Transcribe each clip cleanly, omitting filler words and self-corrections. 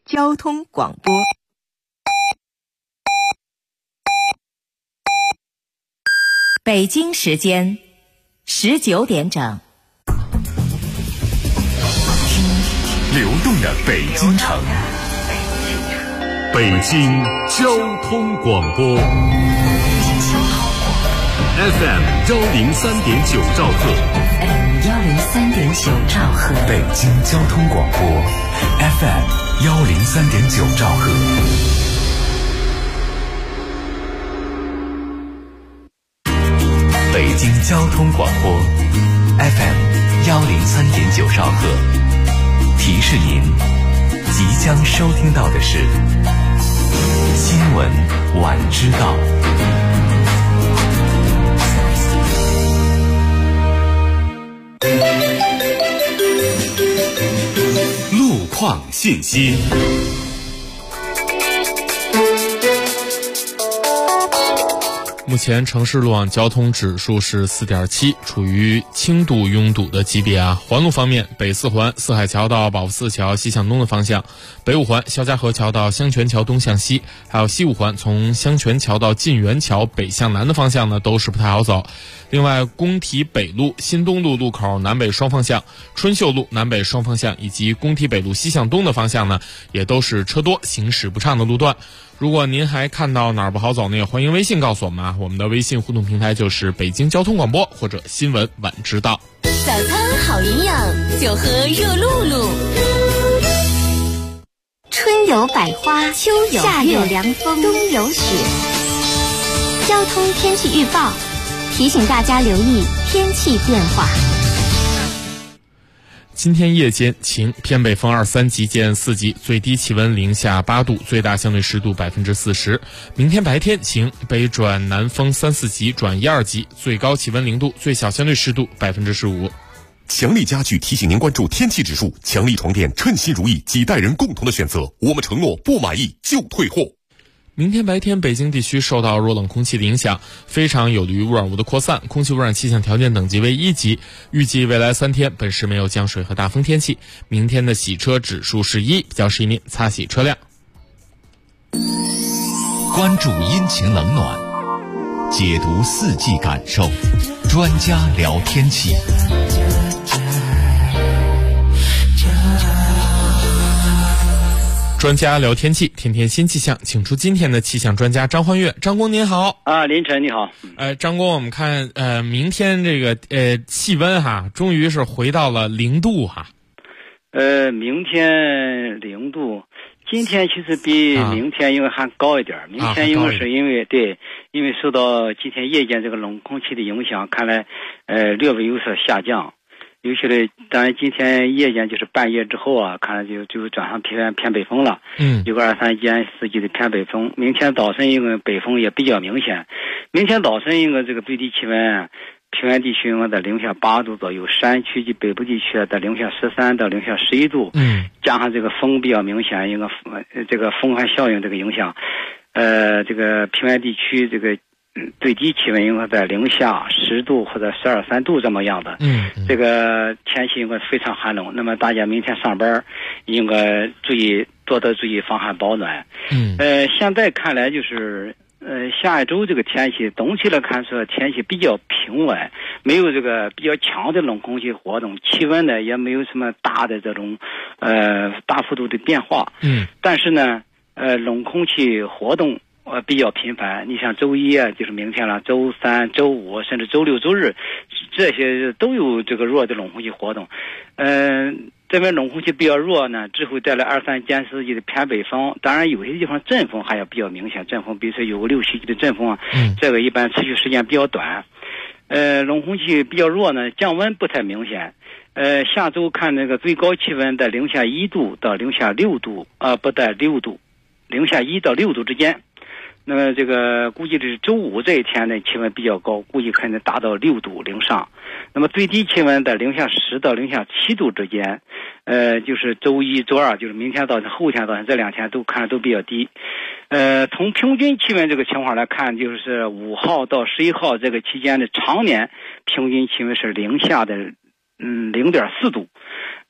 交通广播。北京时间19点整。 流动的北京城，北京交通广播 FM 103.9兆赫 103.9兆赫， 北京交通广播 FM 103.9兆赫。北京交通广播 FM 103.9兆赫，提示您，即将收听到的是新闻晚知道。路况信息。 目前城市路网交通指数是 4.7， 处于轻度拥堵的级别啊。环路方面，北四环四海桥到保福寺桥西向东的方向，北五环肖家河桥到香泉桥东向西，还有西五环从香泉桥到晋源桥北向南的方向呢，都是不太好走。另外，工体北路新东路路口南北双方向，春秀路南北双方向以及工体北路西向东的方向呢，也都是车多行驶不畅的路段。如果您还看到哪儿不好走呢，也欢迎微信告诉我们啊。我们的微信互动平台就是北京交通广播或者新闻晚知道。 早餐好营养，就喝热露露。春有百花，秋有夏有凉风，冬有雪。交通天气预报提醒大家留意天气变化。 今天夜间晴，偏北风2、3级见4级，最低气温零下8度，最大相对湿度40%。明天白天晴，北转南风3、4级转1、2级，最高气温0度，最小相对湿度15%。 强力家具提醒您关注天气指数，强力床垫称心如意，几代人共同的选择，我们承诺不满意就退货。 明天白天，北京地区受到弱冷空气的影响，非常有利于污染物的扩散，空气污染气象条件等级为1级。预计未来3天，本市没有降水和大风天气。明天的洗车指数是1，比较适宜您擦洗车辆。 关注阴晴冷暖，解读四季感受，专家聊天气。 专家聊天气，天天新气象，请出今天的气象专家张焕月。张工您好。 林晨你好。 张工，我们看明天这个气温哈，终于是回到了0度哈。 明天0度，今天其实比明天因为还高一点。明天因为是因为因为受到今天夜间这个冷空气的影响，看来略微有所下降。尤其是当然今天夜间就是半夜之后啊，看来就转向偏北风了。有个2、3减4级的偏北风。明天早晨因为北风也比较明显，明天早晨应该这个最低气温平原地区应该在零下8度左右，山区及北部地区在零下13到零下11度。加上这个风比较明显，应该这个风寒效应这个影响，这个平原地区这个最低气温应该在零下10度或者12、13度这么样的。这个天气应该非常寒冷。那么大家明天上班应该多注意防寒保暖。现在看来就是下一周这个天气总体来看说天气比较平稳，没有这个比较强的冷空气活动，气温呢也没有什么大的这种大幅度的变化。但是呢冷空气活动比较频繁。你像周一啊，就是明天了，周3、周5甚至周6、周日，这些都有这个弱的冷空气活动。这边冷空气比较弱呢，只会带来2、3减4级的偏北风。当然有些地方阵风还要比较明显，阵风比如说有个6、7级的阵风啊，这个一般持续时间比较短。冷空气比较弱呢，降温不太明显。下周看那个最高气温在零下1度到零下6度，不在6度，零下1到6度之间。那么这个估计是周5这一天的气温比较高，估计可能达到6度零上。那么最低气温在零下10到零下7度之间。就是周1、周2，就是明天到后天到这2天都看着都比较低。从平均气温这个情况来看，就是5号到11号这个期间的常年平均气温是零下的0.4度。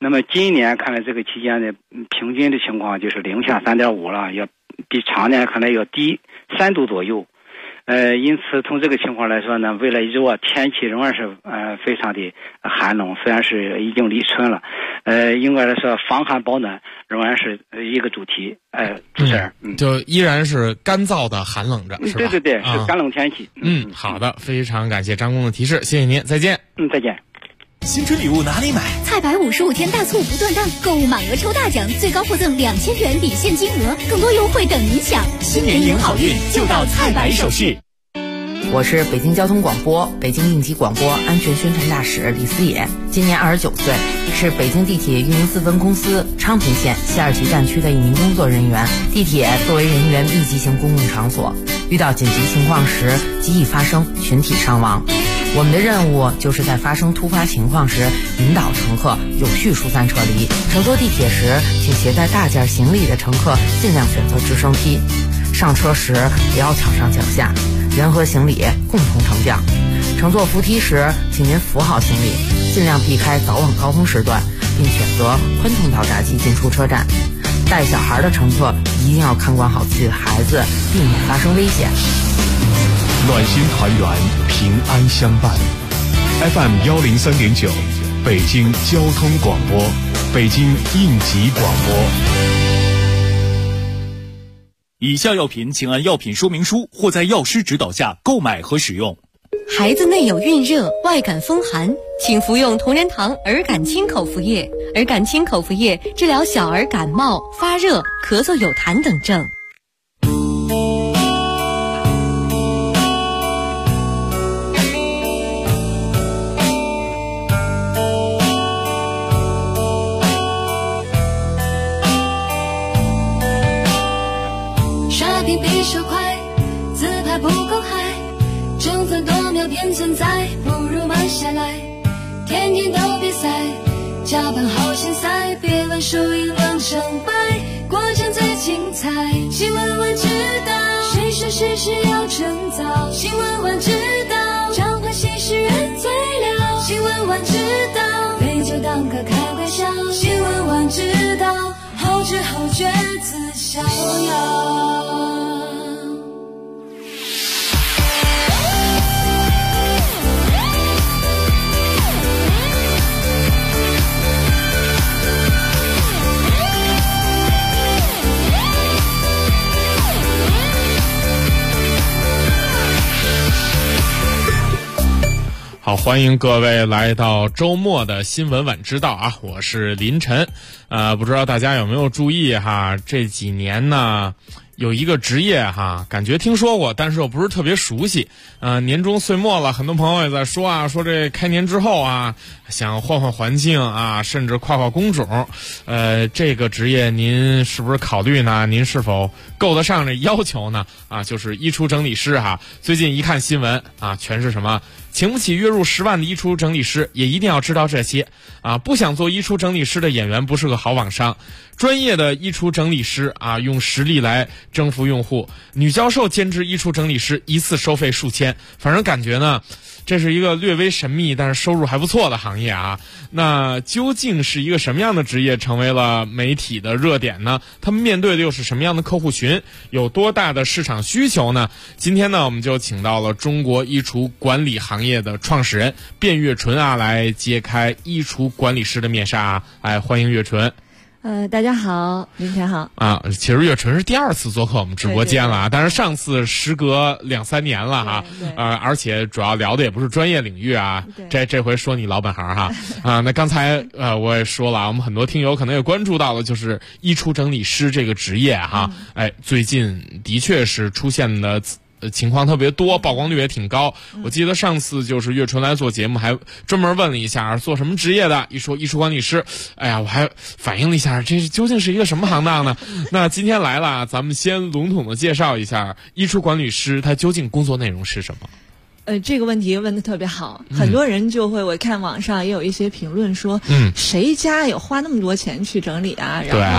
那么今年看来这个期间呢，平均的情况就是零下3.5了，要比常年看来要低3度左右。因此从这个情况来说呢，未来一周啊，天气仍然是非常的寒冷，虽然是已经立春了，应该来说防寒保暖仍然是一个主题。主持人， 就依然是干燥的寒冷着，是吧？ 对对对，是干冷天气。 好的，非常感谢张工的提示，谢谢您，再见。 再见。 新春礼物哪里买？ 菜百55天大促不断档，购物满额抽大奖，最高获赠2000元抵现金额，更多优惠等您享。 新年迎好运，就到菜百首饰。 我是北京交通广播北京应急广播安全宣传大使李思野，今年29岁，是北京地铁运营4分公司昌平线西2旗站区的一名工作人员。地铁作为人员密集型公共场所，遇到紧急情况时极易发生群体伤亡。我们的任务就是在发生突发情况时引导乘客有序疏散撤离。乘坐地铁时，请携带大件行李的乘客尽量选择直升梯，上车时不要抢上抢下，人和行李共同升降。乘坐扶梯时，请您扶好行李，尽量避开早晚高峰时段，并选择宽通道闸机进出车站。带小孩的乘客一定要看管好自己的孩子，避免发生危险。 暖心团圆，平安相伴。FM 103.9，北京交通广播，北京应急广播。 以下药品请按药品说明书或在药师指导下购买和使用。 孩子内有孕热、外感风寒，请服用同仁堂儿感清口服液。儿感清口服液治疗小儿感冒、发热、咳嗽有痰等症。 刷屏比手快，自拍不够嗨，争分夺秒变存在，不如慢下来。天天都比赛，加班好心塞，别问输赢论胜败，过程最精彩。新闻晚知道，谁说事事要趁早？新闻晚知道，常欢喜事人最了。新闻晚知道，杯酒当歌开玩笑。新闻晚知道，后知后觉自逍遥。 好，欢迎各位来到周末的新闻晚知道啊，我是林晨。不知道大家有没有注意哈，这几年呢有一个职业哈，感觉听说过，但是又不是特别熟悉。年终岁末了，很多朋友也在说啊，说这开年之后啊，想换换环境啊，甚至跨跨工种。这个职业您是不是考虑呢？您是否够得上这要求呢？就是衣橱整理师哈。最近一看新闻啊，全是什么请不起月入10万的衣橱整理师，也一定要知道这些啊！不想做衣橱整理师的演员不是个好网商，专业的衣橱整理师啊，用实力来征服用户。女教授兼职衣橱整理师，一次收费数千，反正感觉呢，这是一个略微神秘但是收入还不错的行业啊。那究竟是一个什么样的职业成为了媒体的热点呢？他们面对的又是什么样的客户群？有多大的市场需求呢？今天呢，我们就请到了中国衣橱管理行业的创始人卞月纯啊，来揭开衣橱管理师的面纱啊！哎，欢迎月纯。 大家好，林晨好啊！其实月纯是第2次做客我们直播间了啊，但是上次时隔2-3年了哈，而且主要聊的也不是专业领域啊，这回说你老本行哈啊。那刚才我也说了，我们很多听友可能也关注到了，就是衣橱整理师这个职业哈，最近的确是出现的情况特别多，曝光率也挺高。我记得上次就是月纯来做节目，还专门问了一下做什么职业的，一说衣橱管理师，哎呀，我还反映了一下，这究竟是一个什么行当呢？那今天来了，咱们先笼统的介绍一下衣橱管理师他究竟工作内容是什么。 这个问题问得特别好，很多人就会，我看网上也有一些评论说，谁家有花那么多钱去整理啊？然后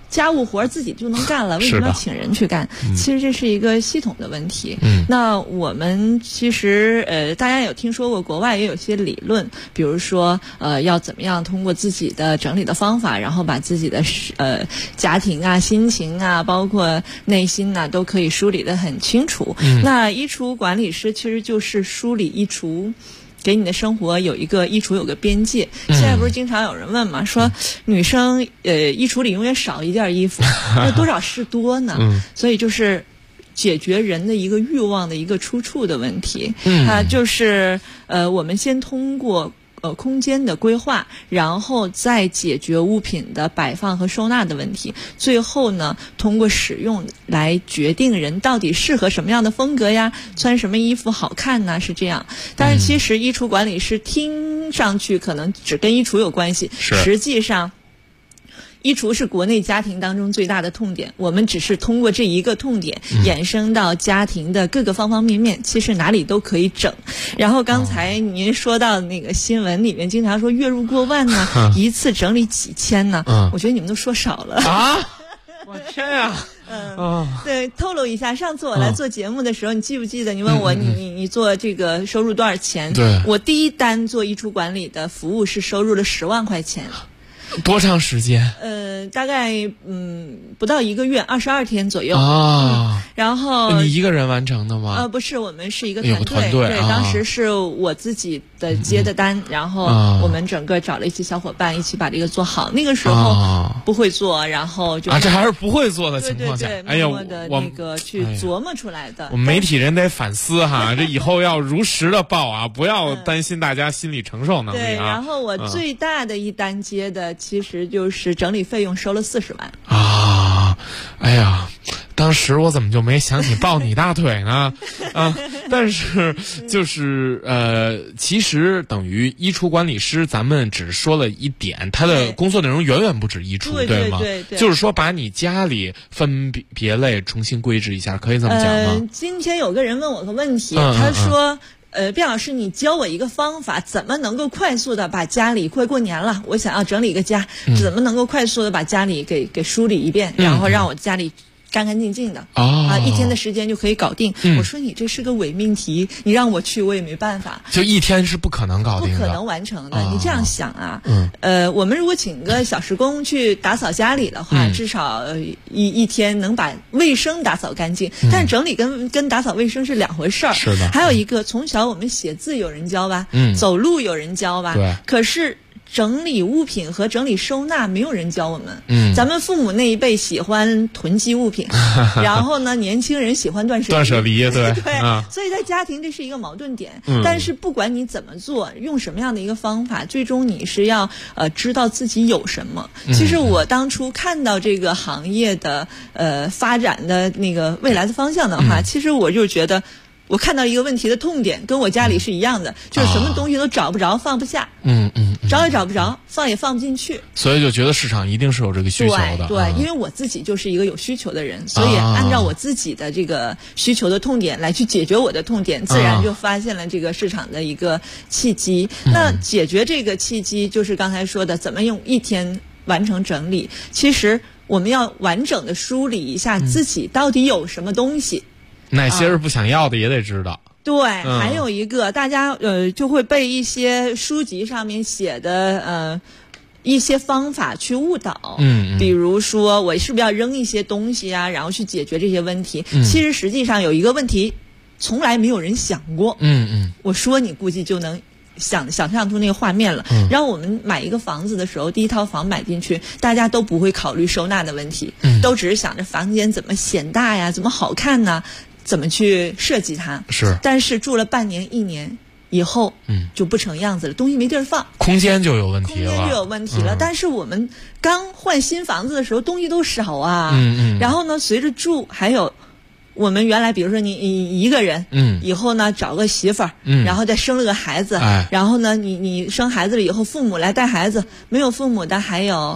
家务活自己就能干了，为什么要请人去干？其实这是一个系统的问题。那我们其实大家有听说过，国外也有些理论，比如说要怎么样通过自己的整理的方法，然后把自己的家庭啊、心情啊，包括内心啊，都可以梳理得很清楚。那衣橱管理师其实就是梳理衣橱，给你的生活有一个衣橱有个边界。现在不是经常有人问嘛，说女生衣橱里永远少一件衣服，那多少是多呢？所以就是解决人的一个欲望的一个出处的问题。就是我们先通过空间的规划，然后再解决物品的摆放和收纳的问题，最后呢，通过使用来决定人到底适合什么样的风格呀，穿什么衣服好看呢，是这样。但是其实衣橱管理师听上去可能只跟衣橱有关系，实际上衣橱是国内家庭当中最大的痛点，我们只是通过这一个痛点衍生到家庭的各个方方面面，其实哪里都可以整。然后刚才您说到那个新闻里面经常说月入过万呢，一次整理几千呢，我觉得你们都说少了啊！ 我天呀！ 对，透露一下，上次我来做节目的时候，你记不记得你问我你做这个收入多少钱？ 对， 我第一单做衣橱管理的服务是收入了10万块钱。 多长时间？ 大概不到1个月，22天左右然后你一个人完成的吗？ 不是，我们是一个团队。 对，当时是我自己的接的单，然后我们整个找了一些小伙伴一起把这个做好。那个时候不会做，然后就这还是不会做的情况下， 哎呀，默的那个去琢磨出来的。 我们媒体人得反思哈，这以后要如实的报啊，不要担心大家心理承受能力啊。 对，然后我最大的一单接的。其实就是整理费用收了40万啊！哎呀，当时我怎么就没想起抱你大腿呢？但是就是其实等于衣橱管理师，咱们只说了一点，他的工作内容远远不止衣橱，对吗？ 对， 就是说把你家里分别类重新规制一下，可以这么讲吗？ 今天有个人问我个问题，他说。卞老师，你教我一个方法，怎么能够快速的把家里快过年了，我想要整理一个家，怎么能够快速的把家里给梳理一遍，然后让我家里干干净净的1天的时间就可以搞定。我说你这是个伪命题，你让我去我也没办法， 就1天是不可能搞定的， 不可能完成的。你这样想啊，我们如果请个小时工去打扫家里的话，至少一天能把卫生打扫干净，但是整理跟打扫卫生是两回事儿。 是的。 还有一个，从小我们写字有人教吧，走路有人教吧， 对， 可是整理物品和整理收纳没有人教我们。咱们父母那一辈喜欢囤积物品，然后呢，年轻人喜欢断舍离， 对， 所以在家庭这是一个矛盾点。但是不管你怎么做，用什么样的一个方法，最终你是要知道自己有什么。其实我当初看到这个行业的发展的那个未来的方向的话，其实我就觉得。我看到一个问题的痛点，跟我家里是一样的，就是什么东西都找不着，放不下。找也找不着，放也放不进去。 所以就觉得市场一定是有这个需求的。 对，因为我自己就是一个有需求的人，所以按照我自己的这个需求的痛点来去解决我的痛点，自然就发现了这个市场的一个契机。那解决这个契机，就是刚才说的，怎么用1天完成整理。其实我们要完整的梳理一下自己到底有什么东西。 哪些是不想要的也得知道。 对，还有一个大家就会被一些书籍上面写的一些方法去误导。比如说我是不是要扔一些东西啊，然后去解决这些问题。其实实际上有一个问题从来没有人想过。我说你估计就能想象出那个画面了。让我们买一个房子的时候，第一套房买进去，大家都不会考虑收纳的问题，都只是想着房间怎么显大呀，怎么好看呢，怎么去设计它。 是， 但是住了半年1年以后，就不成样子了，东西没地儿放， 空间就有问题了。 但是我们刚换新房子的时候，东西都少啊。然后呢，随着住，还有我们原来比如说你一个人，以后呢找个媳妇儿，然后再生了个孩子，然后呢你生孩子了以后，父母来带孩子，没有父母的还有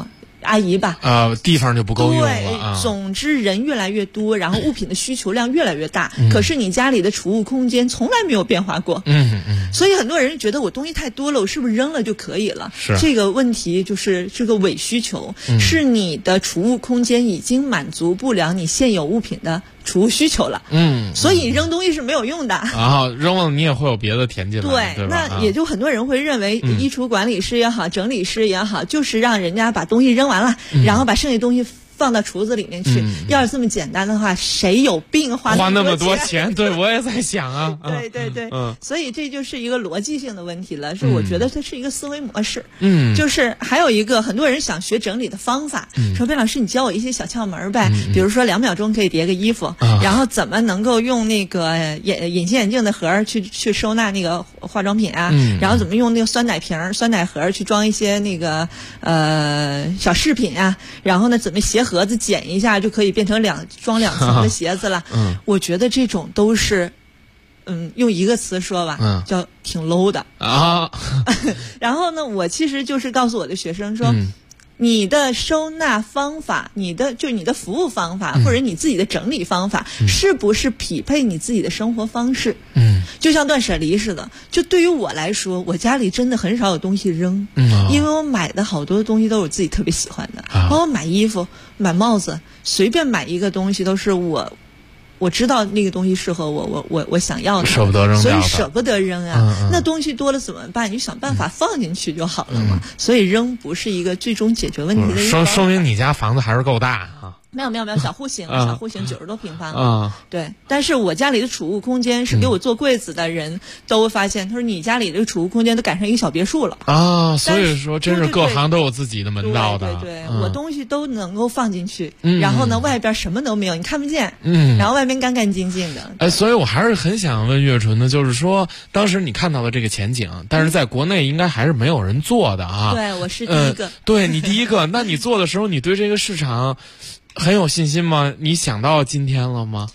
阿姨吧， 地方就不够用了。 对，总之人越来越多，然后物品的需求量越来越大，可是你家里的储物空间从来没有变化过。所以很多人觉得我东西太多了，我是不是扔了就可以了？ 是这个问题就是这个伪需求，是你的储物空间已经满足不了你现有物品的储物需求了。所以扔东西是没有用的。 扔了你也会有别的填进来，对吧？ 那也就很多人会认为，衣橱管理师也好，整理师也好，就是让人家把东西扔完了，然后把剩下东西放到橱子里面去。要是这么简单的话，谁有病花那么多钱？ 对，我也在想啊。 对，所以这就是一个逻辑性的问题了。是我觉得它是一个思维模式。就是还有一个，很多人想学整理的方法，说边老师你教我一些小窍门呗，比如说2秒钟可以叠个衣服，然后怎么能够用那个隐形眼镜的盒去收纳那个化妆品啊，然后怎么用那个酸奶瓶、酸奶盒去装一些那个小饰品啊，然后呢怎么鞋盒子剪一下就可以变成装2层的鞋子了。我觉得这种都是用一个词说吧，叫挺 low 的啊。然后呢，我其实就是告诉我的学生说，你的收纳方法，你的服务方法，或者你自己的整理方法，是不是匹配你自己的生活方式？就像断舍离似的。就对于我来说，我家里真的很少有东西扔，因为我买的好多东西都是我自己特别喜欢的，包括买衣服、买帽子，随便买一个东西都是我知道那个东西适合我想要的， 舍不得扔掉的， 所以舍不得扔啊。那东西多了怎么办？你就想办法放进去就好了嘛。所以扔不是一个最终解决问题的一个方法。 说明你家房子还是够大啊。 没有小户型90多平方对。但是我家里的储物空间是给我做柜子的人都发现，他说你家里这个储物空间都赶上一个小别墅了啊。 所以说真是各行都有自己的门道的。 对，我东西都能够放进去，然后呢外边什么都没有，你看不见，然后外面干干净净的。 所以我还是很想问月纯的，就是说当时你看到了这个前景，但是在国内应该还是没有人做的啊。 对，我是第一个。 对，你第一个。那你做的时候，你对这个市场很有信心吗？你想到今天了吗？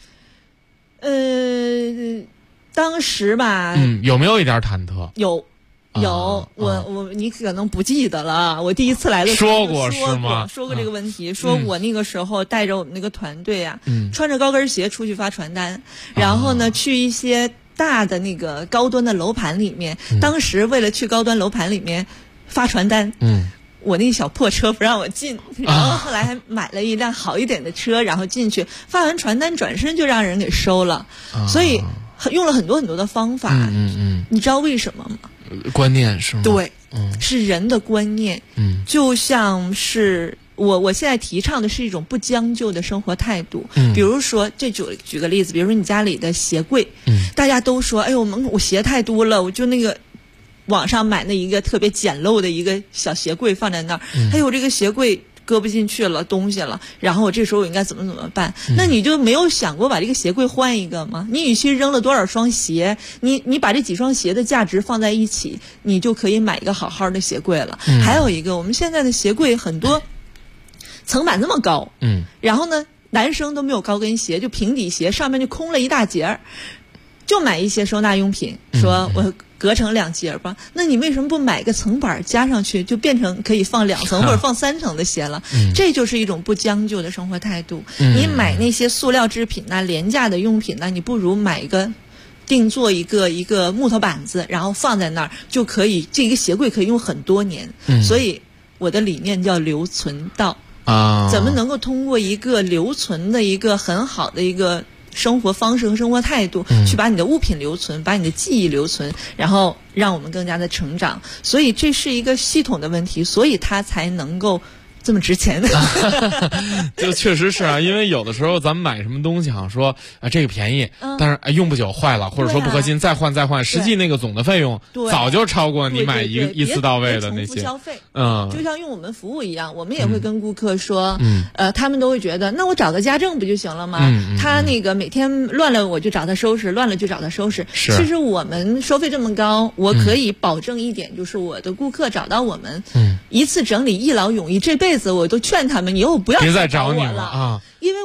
当时吧， 有没有一点忐忑？ 有，你可能不记得了。我第一次来的时候说过是吗？ 说过这个问题，说我那个时候带着我们那个团队啊，穿着高跟鞋出去发传单，然后呢去一些大的那个高端的楼盘里面。当时为了去高端楼盘里面发传单，我那小破车不让我进，然后后来还买了一辆好一点的车，然后进去发完传单，转身就让人给收了。所以用了很多很多的方法。你知道为什么吗？ 观念是吗？ 对，是人的观念。就像是我现在提倡的是一种不将就的生活态度。比如说，举个例子，比如说你家里的鞋柜，大家都说，哎呦，我鞋太多了，我就那个网上买那一个特别简陋的一个小鞋柜放在那儿，哎呦，这个鞋柜搁不进去了东西了，然后我这时候我应该怎么办？那你就没有想过把这个鞋柜换一个吗？你与其扔了多少双鞋，你把这几双鞋的价值放在一起，你就可以买一个好好的鞋柜了。还有一个，我们现在的鞋柜很多层板这么高，然后呢，男生都没有高跟鞋，就平底鞋，上面就空了一大截儿，就买一些收纳用品，说我隔成2节吧，那你为什么不买个层板加上去，就变成可以放2层或者放3层的鞋了？这就是一种不将就的生活态度。你买那些塑料制品啊、廉价的用品呢，你不如买一个定做一个木头板子，然后放在那儿就可以，这个鞋柜可以用很多年。所以我的理念叫留存道啊，怎么能够通过一个留存的一个很好的一个生活方式和生活态度，去把你的物品留存，把你的记忆留存，然后让我们更加的成长。所以这是一个系统的问题，所以它才能够这么值钱的。 就确实是啊，因为有的时候咱们买什么东西好像说这个便宜，但是用不久坏了，或者说不合心，再换，实际那个总的费用早就超过你买一次到位的那些消费。就像用我们服务一样，我们也会跟顾客说，他们都会觉得，那我找个家政不就行了吗？他那个每天乱了我就找他收拾，乱了就找他收拾。其实我们收费这么高，我可以保证一点，就是我的顾客找到我们，一次整理一劳永逸，这辈子我都劝他们以后不要别再找你了啊！ 因为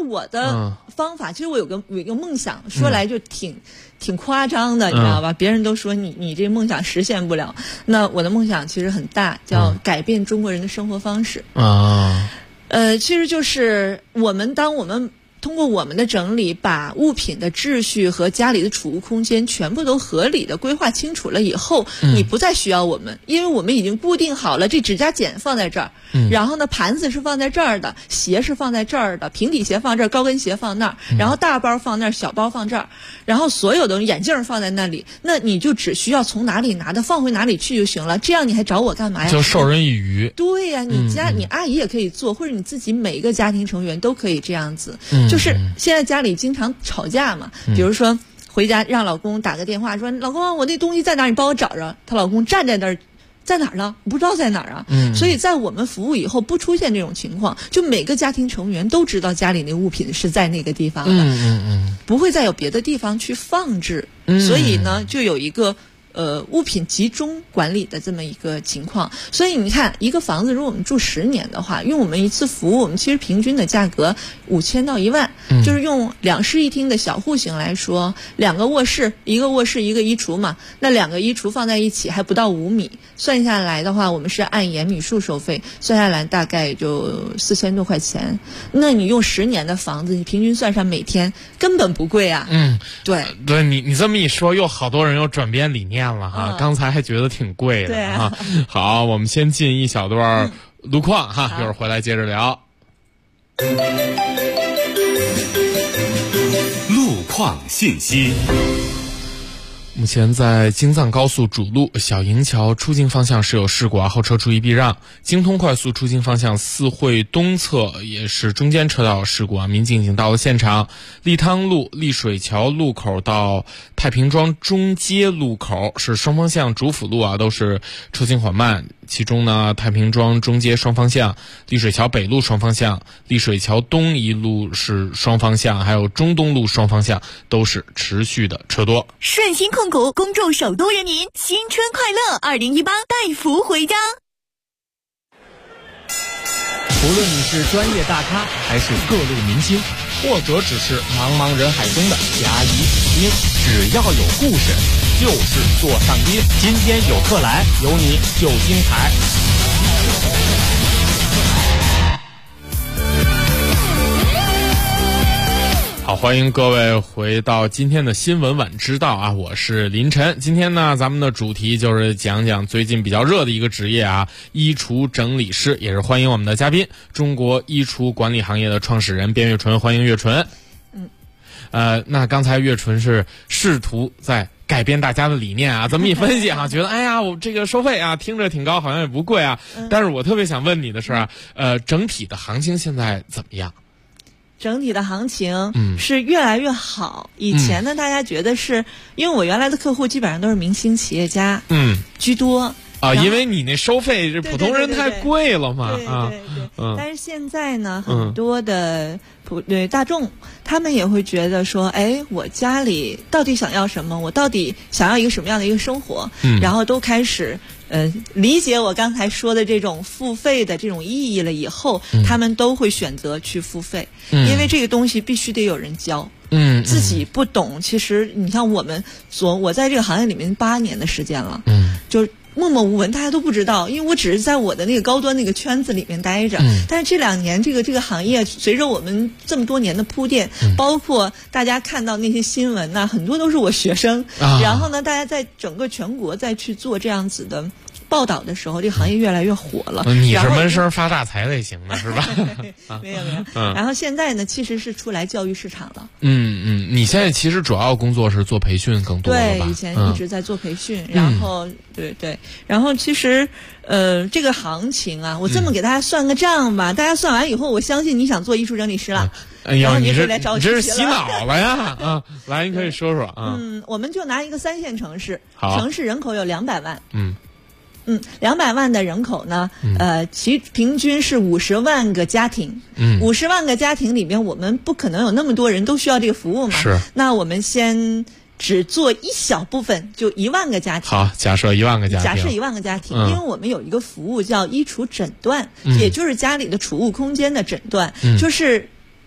我的方法，其实我有一个梦想，说来就挺夸张的，你知道吧？别人都说你这梦想实现不了，那我的梦想其实很大，叫改变中国人的生活方式啊。其实就是当我们通过我们的整理，把物品的秩序和家里的储物空间全部都合理的规划清楚了以后，你不再需要我们，因为我们已经固定好了，这指甲剪放在这儿，然后呢盘子是放在这儿的，鞋是放在这儿的，平底鞋放这儿，高跟鞋放那儿，然后大包放那儿，小包放这儿，然后所有的眼镜放在那里，那你就只需要从哪里拿的放回哪里去就行了，这样你还找我干嘛呀？ 就授人以渔。 对呀，你阿姨也可以做，或者你自己每一个家庭成员都可以这样子。就是现在家里经常吵架嘛，比如说回家让老公打个电话说，老公我那东西在哪儿，你帮我找着。他老公站在那儿，在哪儿呢？不知道在哪儿啊。所以在我们服务以后不出现这种情况，就每个家庭成员都知道家里那物品是在那个地方的，不会再有别的地方去放置。所以呢，就有一个物品集中管理的这么一个情况。所以你看，一个房子如果我们住10年的话，用我们一次服务，我们其实平均的价格5000到1万，就是用2室1厅的小户型来说，2个卧室，1个卧室1个衣橱嘛，那2个衣橱放在一起还不到5米，算下来的话，我们是按延米数收费，算下来大概就4000多块钱。那你用10年的房子，你平均算上每天根本不贵啊。对， 你这么一说，又好多人又转变理念了哈。刚才还觉得挺贵的啊。好，我们先进一小段路况哈，一会儿回来接着聊。 路况信息。 目前在京藏高速主路小营桥出京方向是有事故啊，后车注意避让。京通快速出京方向四惠东侧也是中间车道事故啊，民警已经到了现场。利汤路丽水桥路口到太平庄中街路口是双方向主辅路啊，都是车行缓慢。其中呢，太平庄中街双方向、丽水桥北路双方向、丽水桥东一路是双方向，还有中东路双方向都是持续的车多。 顺鑫控股恭祝首都人民新春快乐，2018带福回家。 无论你是专业大咖还是各路明星，或者只是茫茫人海中的甲乙丙丁，只要有故事就是座上宾。今天有客来，有你就精彩。 好，欢迎各位回到今天的新闻晚知道啊，我是林晨。今天呢，咱们的主题就是讲讲最近比较热的一个职业啊，衣橱整理师，也是欢迎我们的嘉宾，中国衣橱管理行业的创始人边月纯，欢迎月纯。那刚才月纯是试图在改变大家的理念啊，这么一分析啊，觉得哎呀，我这个收费啊听着挺高，好像也不贵啊，但是我特别想问你的是啊，整体的行情现在怎么样？ 整体的行情是越来越好。以前呢，大家觉得是因为我原来的客户基本上都是明星企业家居多啊，因为你那收费这普通人太贵了嘛啊。 但是现在呢，很多的大众他们也会觉得说，哎，我家里到底想要什么？我到底想要一个什么样的一个生活？然后都开始理解我刚才说的这种付费的这种意义了以后，他们都会选择去付费，因为这个东西必须得有人教。自己不懂，其实你像我在这个行业里面8年的时间了，就默默无闻，大家都不知道，因为我只是在我的那个高端那个圈子里面待着。但是这2年这个行业随着我们这么多年的铺垫，包括大家看到那些新闻呐，很多都是我学生。然后呢，大家在整个全国再去做这样子的报道的时候，这个行业越来越火了。 你是闷声发大财类型的是吧？ 没有。然后现在呢，其实是出来教育市场了。 你现在其实主要工作是做培训更多了吧？ 对，以前一直在做培训，然后对，然后其实这个行情啊，我这么给大家算个账吧，大家算完以后，我相信你想做艺术整理师了。 哎呀，你来找我这是洗脑了呀！来，你可以说说啊。 我们就拿一个3线城市， 好， 城市人口有200万。200万的人口呢，其平均是50万个家庭。50万个家庭里面，我们不可能有那么多人都需要这个服务嘛。 是。 那我们先只做一小部分，就1万个家庭。 好，假设1万个家庭。 假设1万个家庭，因为我们有一个服务叫衣橱诊断，也就是家里的储物空间的诊断，就是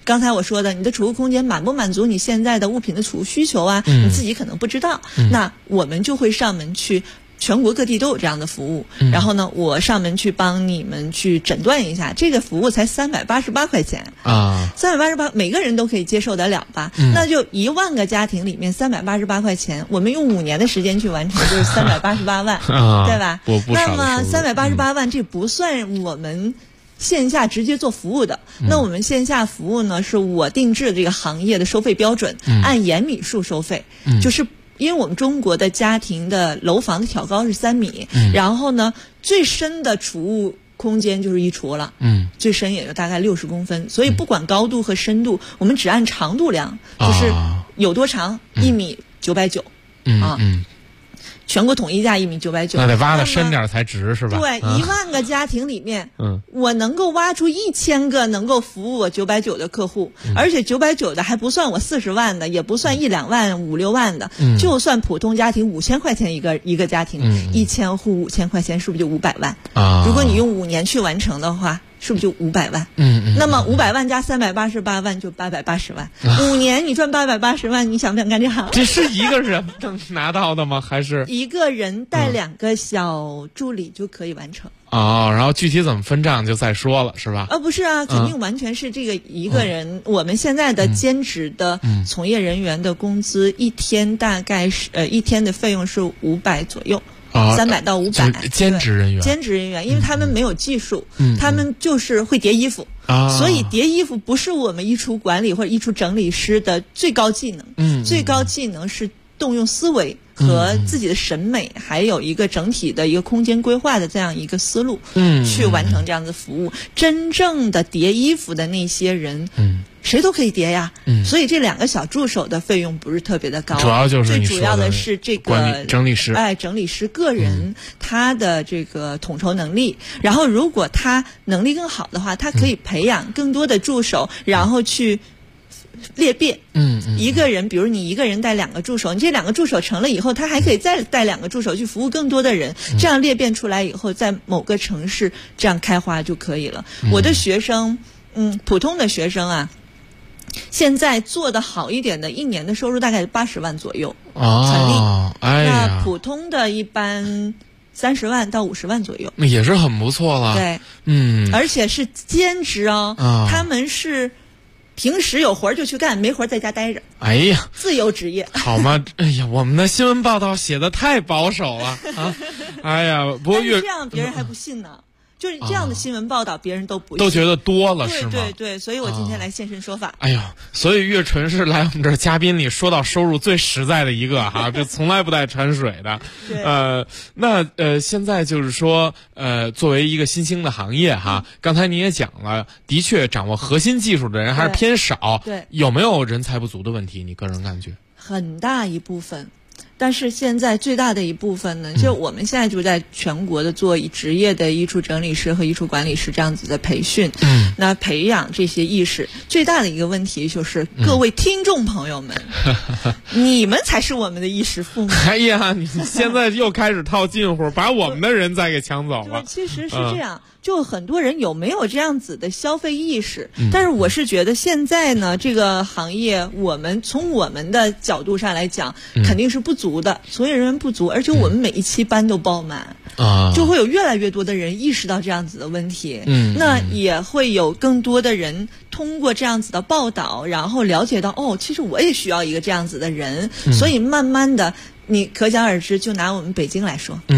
刚才我说的，你的储物空间满不满足你现在的物品的储物需求啊？你自己可能不知道，那我们就会上门去。全国各地都有这样的服务，然后呢，我上门去帮你们去诊断一下，这个服务才388块钱啊，388每个人都可以接受得了吧？那就1万个家庭里面388块钱，我们用5年的时间去完成，就是388万，对吧？那么388万这不算我们线下直接做服务的，那我们线下服务呢，是我定制这个行业的收费标准，按延米数收费，就是。因为我们中国的家庭的楼房的挑高是3米，然后呢，最深的储物空间就是衣橱了，最深也就大概60公分，所以不管高度和深度，我们只按长度量，就是有多长，1米990，啊。全国统一价1米990， 那得挖得深点才值是吧？ 对，1万个家庭里面，我能够挖出1000个能够服务我990的客户，而且990的还不算我40万的，也不算1、2万、5、6万的，就算普通家庭5000块钱一个家庭，1000户5000块钱，是不是就500万？如果你用5年去完成的话。是不是就500万？那么500万加388万就880万。5年你赚880万，你想不想干这行？ 这是一个人能拿到的吗？还是一个人带2个小助理就可以完成？ 然后具体怎么分账就再说了，是吧？ 不是啊，肯定完全是这个一个人。我们现在的兼职的从业人员的工资一天大概是一天的费用是500左右。300到500， 兼职人员，因为他们没有技术，他们就是会叠衣服，所以叠衣服不是我们衣橱管理或者衣橱整理师的最高技能，最高技能是动用思维和自己的审美，还有一个整体的一个空间规划的这样一个思路，去完成这样的服务。真正的叠衣服的那些人，谁都可以叠呀，所以这2个小助手的费用不是特别的高， 主要就是最主要的是这个整理师， 整理师个人他的这个统筹能力，然后如果他能力更好的话，他可以培养更多的助手，然后去裂变。一个人，比如你一个人带2个助手，你这2个助手成了以后，他还可以再带2个助手去服务更多的人，这样裂变出来以后，在某个城市这样开花就可以了。我的学生，普通的学生啊。现在做的好一点的1年的收入大概80万左右成立，那普通的一般30万到50万左右， 也是很不错了。 对，而且是兼职他们是平时有活就去干，没活在家待着。 哎呀， 自由职业， 好吗？哎呀，我们的新闻报道写的太保守了啊！哎呀，不过这样别人还不信呢。就是这样的新闻报道，别人都不信， 都觉得多了，是吗？ 对，所以我今天来现身说法。 哎呀，所以岳纯是来我们这儿嘉宾里说到收入最实在的一个哈，这从来不带掺水的。现在就是说，作为一个新兴的行业哈，刚才你也讲了，的确掌握核心技术的人还是偏少。 对， 有没有人才不足的问题？你个人感觉？ 很大一部分。但是现在最大的一部分呢，就我们现在就在全国的做职业的衣橱整理师和衣橱管理师这样子的培训，那培养这些意识，最大的一个问题就是各位听众朋友们，你们才是我们的衣食父母。 哎呀，你现在又开始套近乎，把我们的人再给抢走了。 其实是这样。就很多人有没有这样子的消费意识？但是我是觉得现在呢，这个行业我们从我们的角度上来讲，肯定是不足的，从业人员不足，而且我们每一期班都爆满，就会有越来越多的人意识到这样子的问题。那也会有更多的人通过这样子的报道，然后了解到其实我也需要一个这样子的人，所以慢慢的。你可想而知，就拿我们北京来说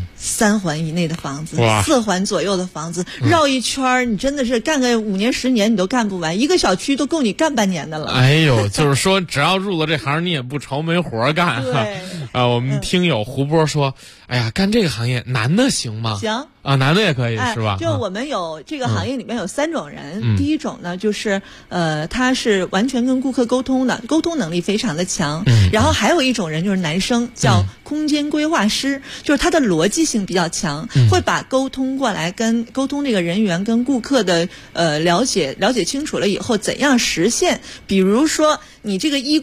，3环以内的房子，4环左右的房子，绕一圈，你真的是干个5年10年你都干不完，一个小区都够你干半年的了。 哎呦，就是说只要入了这行，你也不愁没活干。我们听友胡波说，哎呀，干这个行业男的行吗？ 行男的也可以，是吧？ 就我们有这个行业里面有3种人，第一种呢就是他是完全跟顾客沟通的，沟通能力非常的强，然后还有一种人就是男生。叫空间规划师，就是他的逻辑性比较强，会把沟通过来跟沟通这个人员跟顾客的了解清楚了以后，怎样实现？比如说你这个衣柜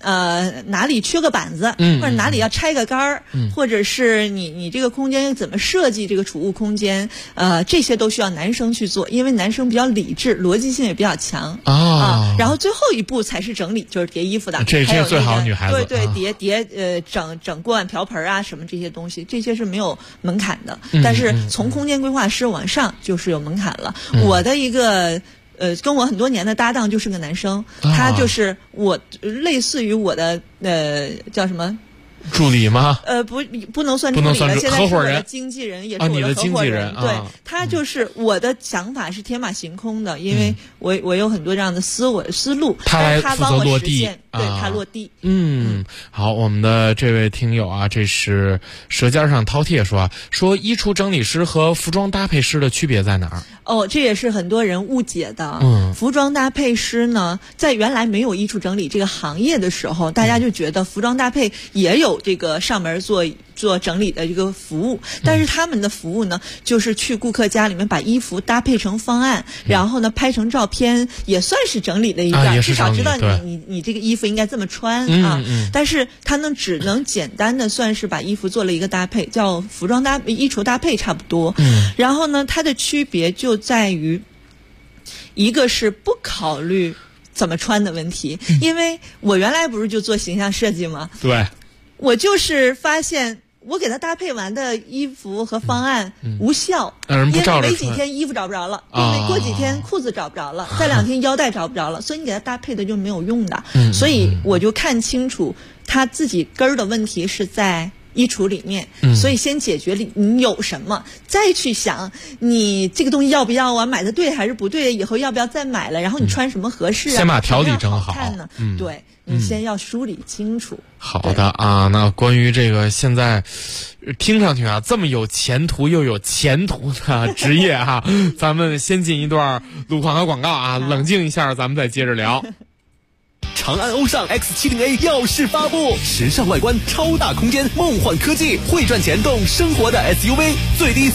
哪里缺个板子，或者哪里要拆个杆儿，或者是你这个空间怎么设计这个储物空间，这些都需要男生去做，因为男生比较理智，逻辑性也比较强然后最后一步才是整理，就是叠衣服的， 这最好女孩子叠整锅碗瓢盆啊什么这些东西，这些是没有门槛的，但是从空间规划师往上就是有门槛了。我的一个跟我很多年的搭档就是个男生，他就是我类似于我的叫什么助理吗？ 不能算助理了，现在是我的经纪人，也是我的合伙人。对， 他就是我的想法是天马行空的，因为我有很多这样的思路，但是他帮我实现，对他落地。 好，我们的这位听友啊，这是舌尖上饕餮说衣橱整理师和服装搭配师的区别在哪儿？ 这也是很多人误解的。服装搭配师呢，在原来没有衣橱整理这个行业的时候，大家就觉得服装搭配也有这个上门做整理的这个服务，但是他们的服务呢，就是去顾客家里面把衣服搭配成方案，然后呢拍成照片，也算是整理的一段，至少知道你这个衣服应该这么穿但是他只能简单的算是把衣服做了一个搭配，叫衣橱搭配差不多。然后呢，它的区别就在于，一个是不考虑怎么穿的问题，因为我原来不是就做形象设计吗？ 对， 我就是发现我给他搭配完的衣服和方案无效，因为没几天衣服找不着了，过几天裤子找不着了，再2天腰带找不着了，所以你给他搭配的就没有用的。所以我就看清楚他自己根儿的问题是在衣橱里面，所以先解决你有什么，再去想你这个东西要不要啊，买的对还是不对，以后要不要再买了，然后你穿什么合适啊， 先把条理整好看呢。对，你先要梳理清楚。 好的啊，那关于这个现在听上去这么有前途又有前途的职业咱们先进一段路况和广告冷静一下，咱们再接着聊。 长安欧尚 X70A 耀世发布，时尚外观，超大空间，梦幻科技，会赚钱动生活的 SUV， 最低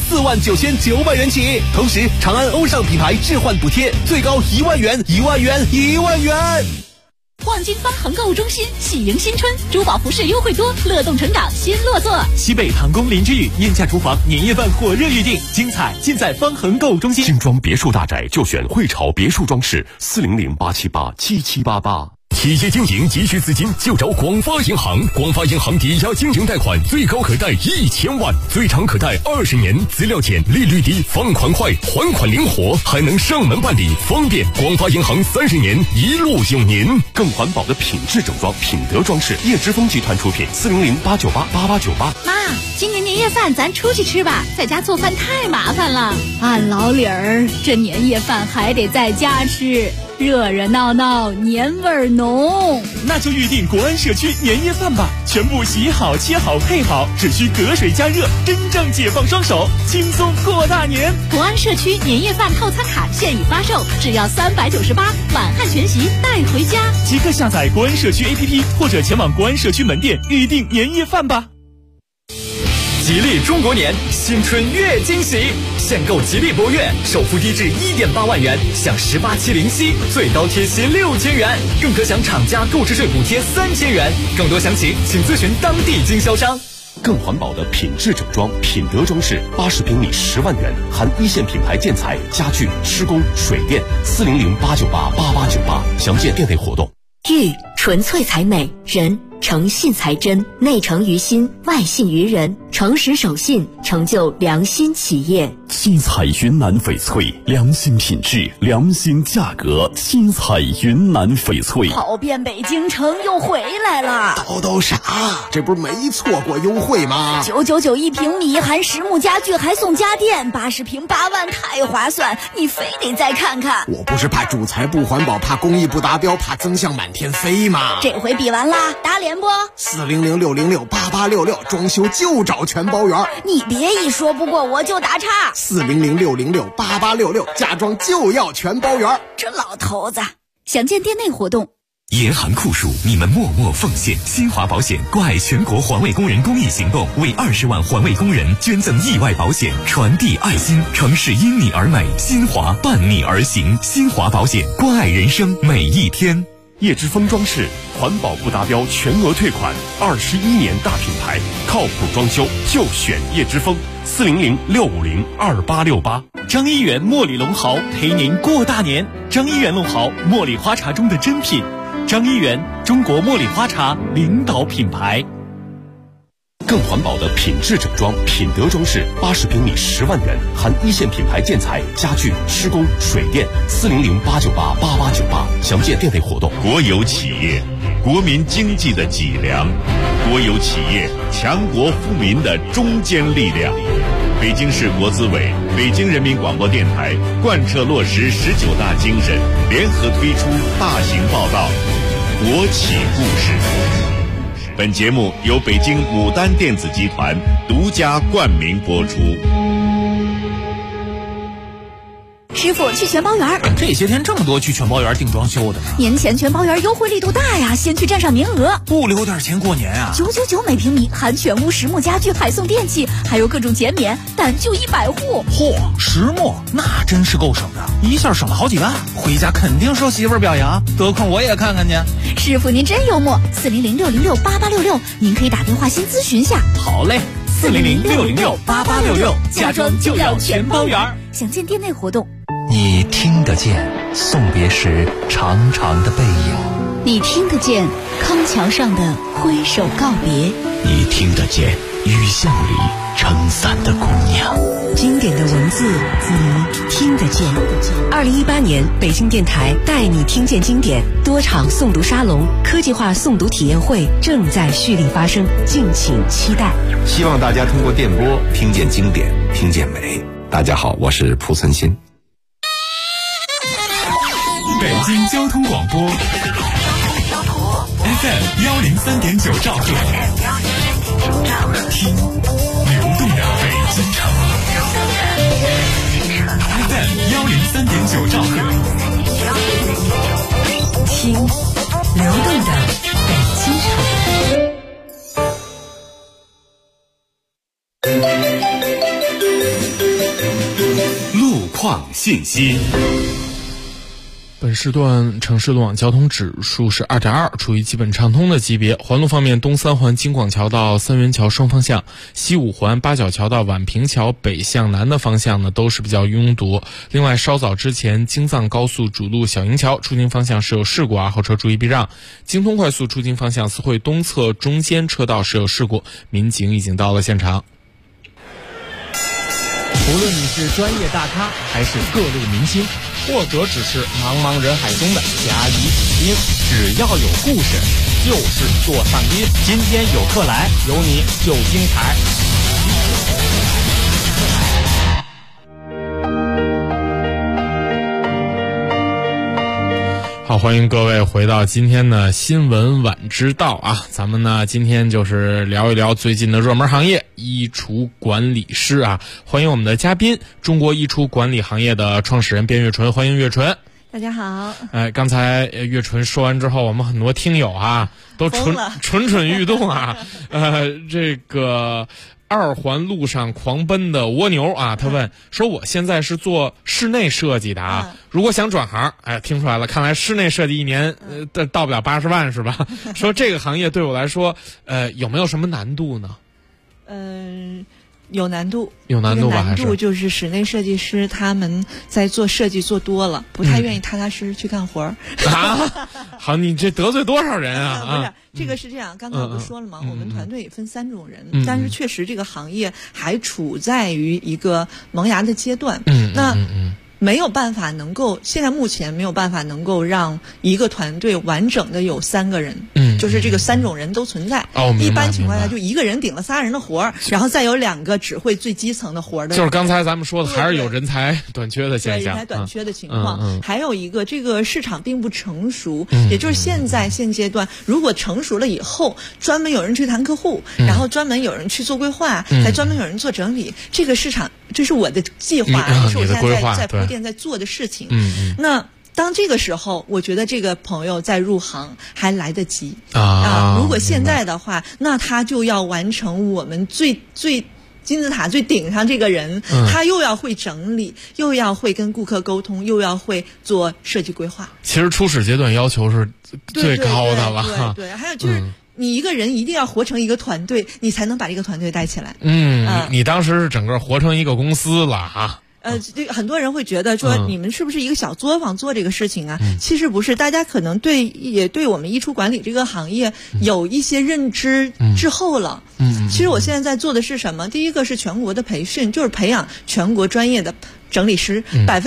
49900元起。同时，长安欧尚品牌置换补贴最高1万元，1万元，1万元。 望京方恒购物中心喜迎新春，珠宝服饰优惠多，乐动成长新落座。 西北唐宫林之宇燕价厨房年夜饭火热预定，精彩尽在方恒购物中心。 精装别墅大宅就选汇潮别墅装饰，400-878-7788。企业经营急需资金就找广发银行，广发银行抵押经营贷款最高可贷1000万，最长可贷20年，资料简，利率低，放款快，还款灵活，还能上门办理，方便。广发银行30年一路有您。 更环保的品质整装，品德装饰，叶之峰集团出品，400-898-8898。 妈，今年年夜饭咱出去吃吧，在家做饭太麻烦了。俺老李儿，这年夜饭还得在家吃，热热闹闹，年味儿浓。 那就预定国安社区年夜饭吧，全部洗好、切好、配好，只需隔水加热，真正解放双手，轻松过大年。 国安社区年夜饭套餐卡现已发售，只要398，满汉全席带回家。 即刻下载国安社区 APP， 或者前往国安社区门店预订年夜饭吧。 吉利中国年，新春越惊喜！限购吉利博越，首付低至1.8万元，享18期零息，最高贴息6000元，更可享厂家购置税补贴3000元。更多详情，请咨询当地经销商。 更环保的品质整装，品德装饰，80平米10万元，含一线品牌建材、家具、施工、水电，400-898-8898，详见店内活动。 玉纯粹才美，人诚信才真，内诚于心，外信于人，诚实守信，成就良心企业。 七彩云南翡翠，良心品质，良心价格。七彩云南翡翠， 跑遍北京城又回来了。 叨啥？这不是没错过优惠吗 ？999一平米，含实木家具还送家电，80平8万，太划算！你非得再看看。 我不是怕主材不环保，怕工艺不达标，怕增项满天飞吗？ 这回比完啦，打脸不 ？400-606-8866，装修就找全包圆。 你别一说不过我就打岔。 400-606-8866，家装就要全包圆。 这老头子，详见店内活动。 严寒酷暑，你们默默奉献。新华保险关爱全国环卫工人公益行动，为20万环卫工人捐赠意外保险，传递爱心。城市因你而美，新华伴你而行。新华保险，关爱人生每一天。 叶之峰装饰，环保不达标全额退款，21年大品牌，靠谱装修就选叶之峰，400-650-2868。 张一元茉莉龙毫陪您过大年。张一元龙毫，茉莉花茶中的珍品。张一元，中国茉莉花茶领导品牌。 更环保的品质整装，品德装饰，80平米10万元，含一线品牌建材、家具、施工、水电，400-898-8898，详见店内活动。 国有企业，国民经济的脊梁；国有企业，强国富民的中坚力量。北京市国资委、北京人民广播电台贯彻落实19大精神，联合推出大型报道《国企故事》。本节目由北京牡丹电子集团独家冠名播出。 师傅，去全包园。 这些天这么多去全包园订装修的呢。 年前全包园优惠力度大呀，先去占上名额。 不留点钱过年啊 ？999每平米，含全屋实木家具，还送电器，还有各种减免，但就100户。 嚯，实木那真是够省的，一下省了好几万，回家肯定受媳妇儿表扬，得空我也看看去。 师傅您真幽默，400-606-8866，您可以打电话先咨询下。 好嘞，400-606-8866，家装就要全包园。 详见店内活动。 你听得见送别时长长的背影， 你听得见康桥上的挥手告别， 你听得见雨巷里撑伞的姑娘。 经典的文字，你听得见。2018年北京电台带你听见经典多场诵读沙龙、科技化诵读体验会正在蓄力发生，敬请期待。 希望大家通过电波听见经典，听见美。大家好，我是蒲存昕。 北京交通广播 FM 103.9兆赫，听流动的北京城。FM 103.9兆赫， 听流动的北京城。路况信息。 本时段城市路网交通指数是2.2，处于基本畅通的级别。环路方面，东三环京广桥到三元桥双方向，西五环八角桥到宛平桥北向南的方向呢都是比较拥堵。另外，稍早之前京藏高速主路小营桥出京方向是有事故啊，后车注意避让。京通快速出京方向四惠东侧中间车道是有事故，民警已经到了现场。 无论你是专业大咖还是各路明星，或者只是茫茫人海中的甲乙丙丁，只要有故事就是做上宾。今天有客来，有你就精彩。 好，欢迎各位回到今天的新闻晚知道啊！咱们呢今天就是聊一聊最近的热门行业——衣橱管理师啊！欢迎我们的嘉宾，中国衣橱管理行业的创始人卞月纯，欢迎月纯。 大家好。 刚才月纯说完之后，我们很多听友啊都蠢欲动啊！这个二环路上狂奔的蜗牛啊，他问说：“我现在是做室内设计的啊，如果想转行，听出来了，看来室内设计一年到不了80万是吧？说这个行业对我来说，有没有什么难度呢？” 有难度， 有难度吧？ 难度就是室内设计师他们在做设计做多了，不太愿意踏踏实实去干活啊。好，你这得罪多少人啊？ 不是，这个是这样，刚才我不说了吗？我们团队也分3种人，但是确实这个行业还处在于一个萌芽的阶段。没有办法能够，现在目前没有办法能够让一个团队完整的有3个人，就是这个3种人都存在。一般情况下就一个人顶了3人的活儿，然后再有2个只会最基层的活儿的。 就是刚才咱们说的，还是有人才短缺的现象。 人才短缺的情况，还有一个这个市场并不成熟，也就是现阶段，如果成熟了以后，专门有人去谈客户，然后专门有人去做规划，还专门有人做整理，这个市场，这是我的计划，也是我现在在铺垫在做的事情。那当这个时候，我觉得这个朋友在入行还来得及啊。如果现在的话，那他就要完成我们最金字塔最顶上这个人，他又要会整理，又要会跟顾客沟通，又要会做设计规划。 其实初始阶段要求是最高的了。 对，还有就是你一个人一定要活成一个团队，你才能把这个团队带起来。 你当时是整个活成一个公司了啊。 这个很多人会觉得说你们是不是一个小作坊做这个事情啊？其实不是，大家可能也对我们艺术管理这个行业有一些认知之后了。其实我现在在做的是什么？第一个是全国的培训，就是培养全国专业的整理师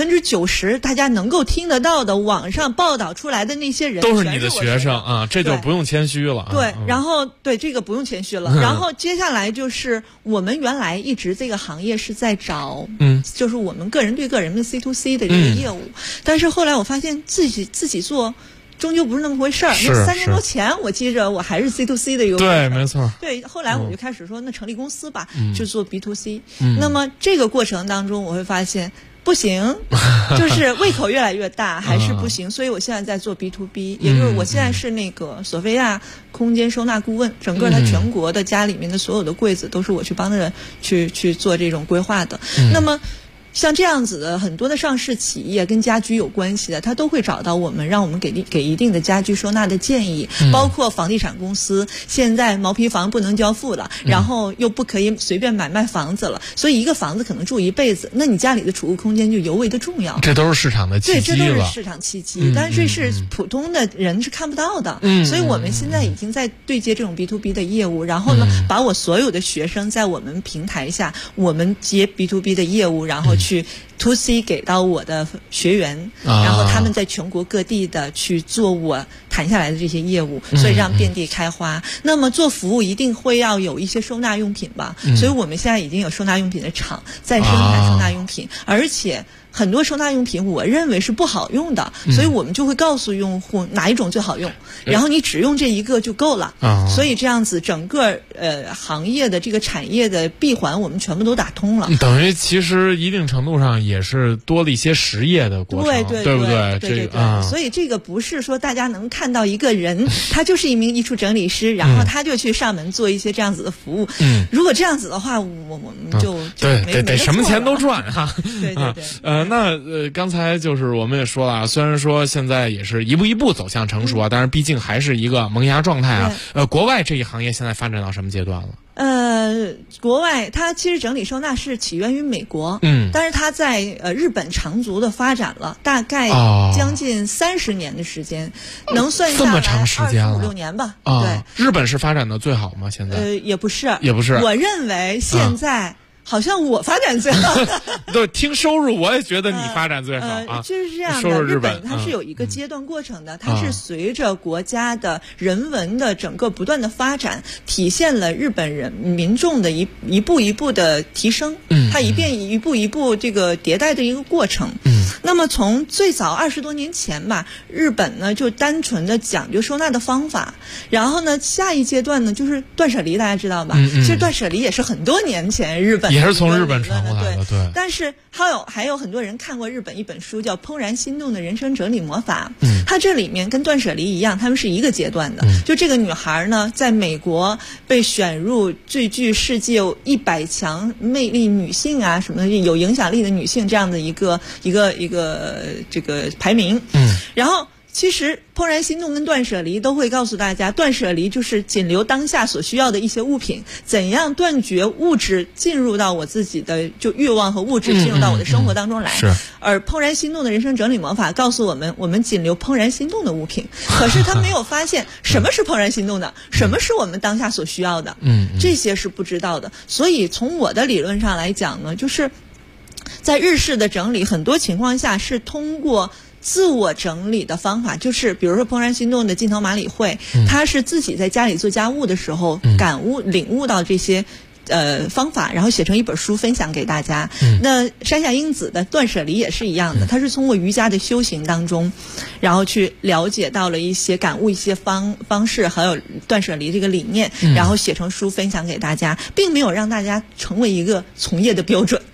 ，90%大家能够听得到的网上报道出来的那些人都是你的学生啊，这就不用谦虚了。 对，然后对这个不用谦虚了。然后接下来就是我们原来一直这个行业是在找，就是我们个人对个人的 C2C 的这个业务，但是后来我发现自己做。终究不是那么回事儿。3年多前，我记着我还是 C2C 的一个对，没错。 对，后来我就开始说，那成立公司吧，就做 B2C。那么这个过程当中，我会发现不行，就是胃口越来越大，还是不行。所以我现在在做 B2B，也就是我现在是那个索菲亚空间收纳顾问，整个它全国的家里面的所有的柜子都是我去帮着去做这种规划的。那么。像这样子的很多的上市企业跟家居有关系的，他都会找到我们，让我们给一定的家居收纳的建议，包括房地产公司，现在毛坯房不能交付了，然后又不可以随便买卖房子了，所以一个房子可能住一辈子，那你家里的储物空间就尤为的重要。 这都是市场的契机了。 对，这都是市场契机，但是是普通的人是看不到的。所以我们现在已经在对接这种 B2B 的业务，然后呢，把我所有的学生在我们平台下，我们接 B2B 的业务，然后去 2C 给到我的学员，然后他们在全国各地的去做我谈下来的这些业务，所以让遍地开花。那么做服务一定会要有一些收纳用品吧，所以我们现在已经有收纳用品的厂在生产收纳用品，而且很多收纳用品我认为是不好用的，所以我们就会告诉用户哪一种最好用，然后你只用这一个就够了。所以这样子整个行业的这个产业的闭环我们全部都打通了，等于其实一定程度上也是多了一些实业的过程，对不对？对。所以这个不是说大家能看到一个人他就是一名艺术整理师，然后他就去上门做一些这样子的服务。如果这样子的话，我们就得什么钱都赚哈。对。 那刚才就是我们也说了，虽然说现在也是一步一步走向成熟啊，但是毕竟还是一个萌芽状态啊。国外这一行业现在发展到什么阶段了？ 国外它其实整理收纳是起源于美国，但是它在日本长足的发展了，大概将近30年的时间，能算下来这么长时间了，25、 26年吧。 对，日本是发展的最好吗？现在也不是， 我认为现在。好像我发展最好对，听收入我也觉得你发展最好啊。 就是这样的，日本它是有一个阶段过程的，它是随着国家的人文的整个不断的发展，体现了日本人民众的一步一步的提升，它一步一步这个迭代的一个过程。那么从最早20多年前吧，日本呢就单纯的讲究收纳的方法，然后呢下一阶段呢就是断舍离，大家知道吧？其实断舍离也是很多年前日本也是从日本传过来的，对。 但是还有很多人看过日本一本书叫《怦然心动的人生整理魔法》，它这里面跟断舍离一样，他们是一个阶段的。就这个女孩呢，在美国被选入最具世界100强魅力女性啊，什么有影响力的女性这样的一个这个排名。然后其实怦然心动跟断舍离都会告诉大家，断舍离就是仅留当下所需要的一些物品，怎样断绝物质进入到我自己的就欲望和物质进入到我的生活当中来。而怦然心动的人生整理魔法告诉我们，我们仅留怦然心动的物品。可是他没有发现什么是怦然心动的，什么是我们当下所需要的，这些是不知道的。所以从我的理论上来讲呢，就是在日式的整理很多情况下是通过自我整理的方法，就是比如说怦然心动的近藤麻里惠，他是自己在家里做家务的时候领悟到这些方法，然后写成一本书分享给大家。那山下英子的断舍离也是一样的，他是通过瑜伽的修行当中，然后去了解到了一些感悟一些方式，还有断舍离这个理念，然后写成书分享给大家，并没有让大家成为一个从业的标准。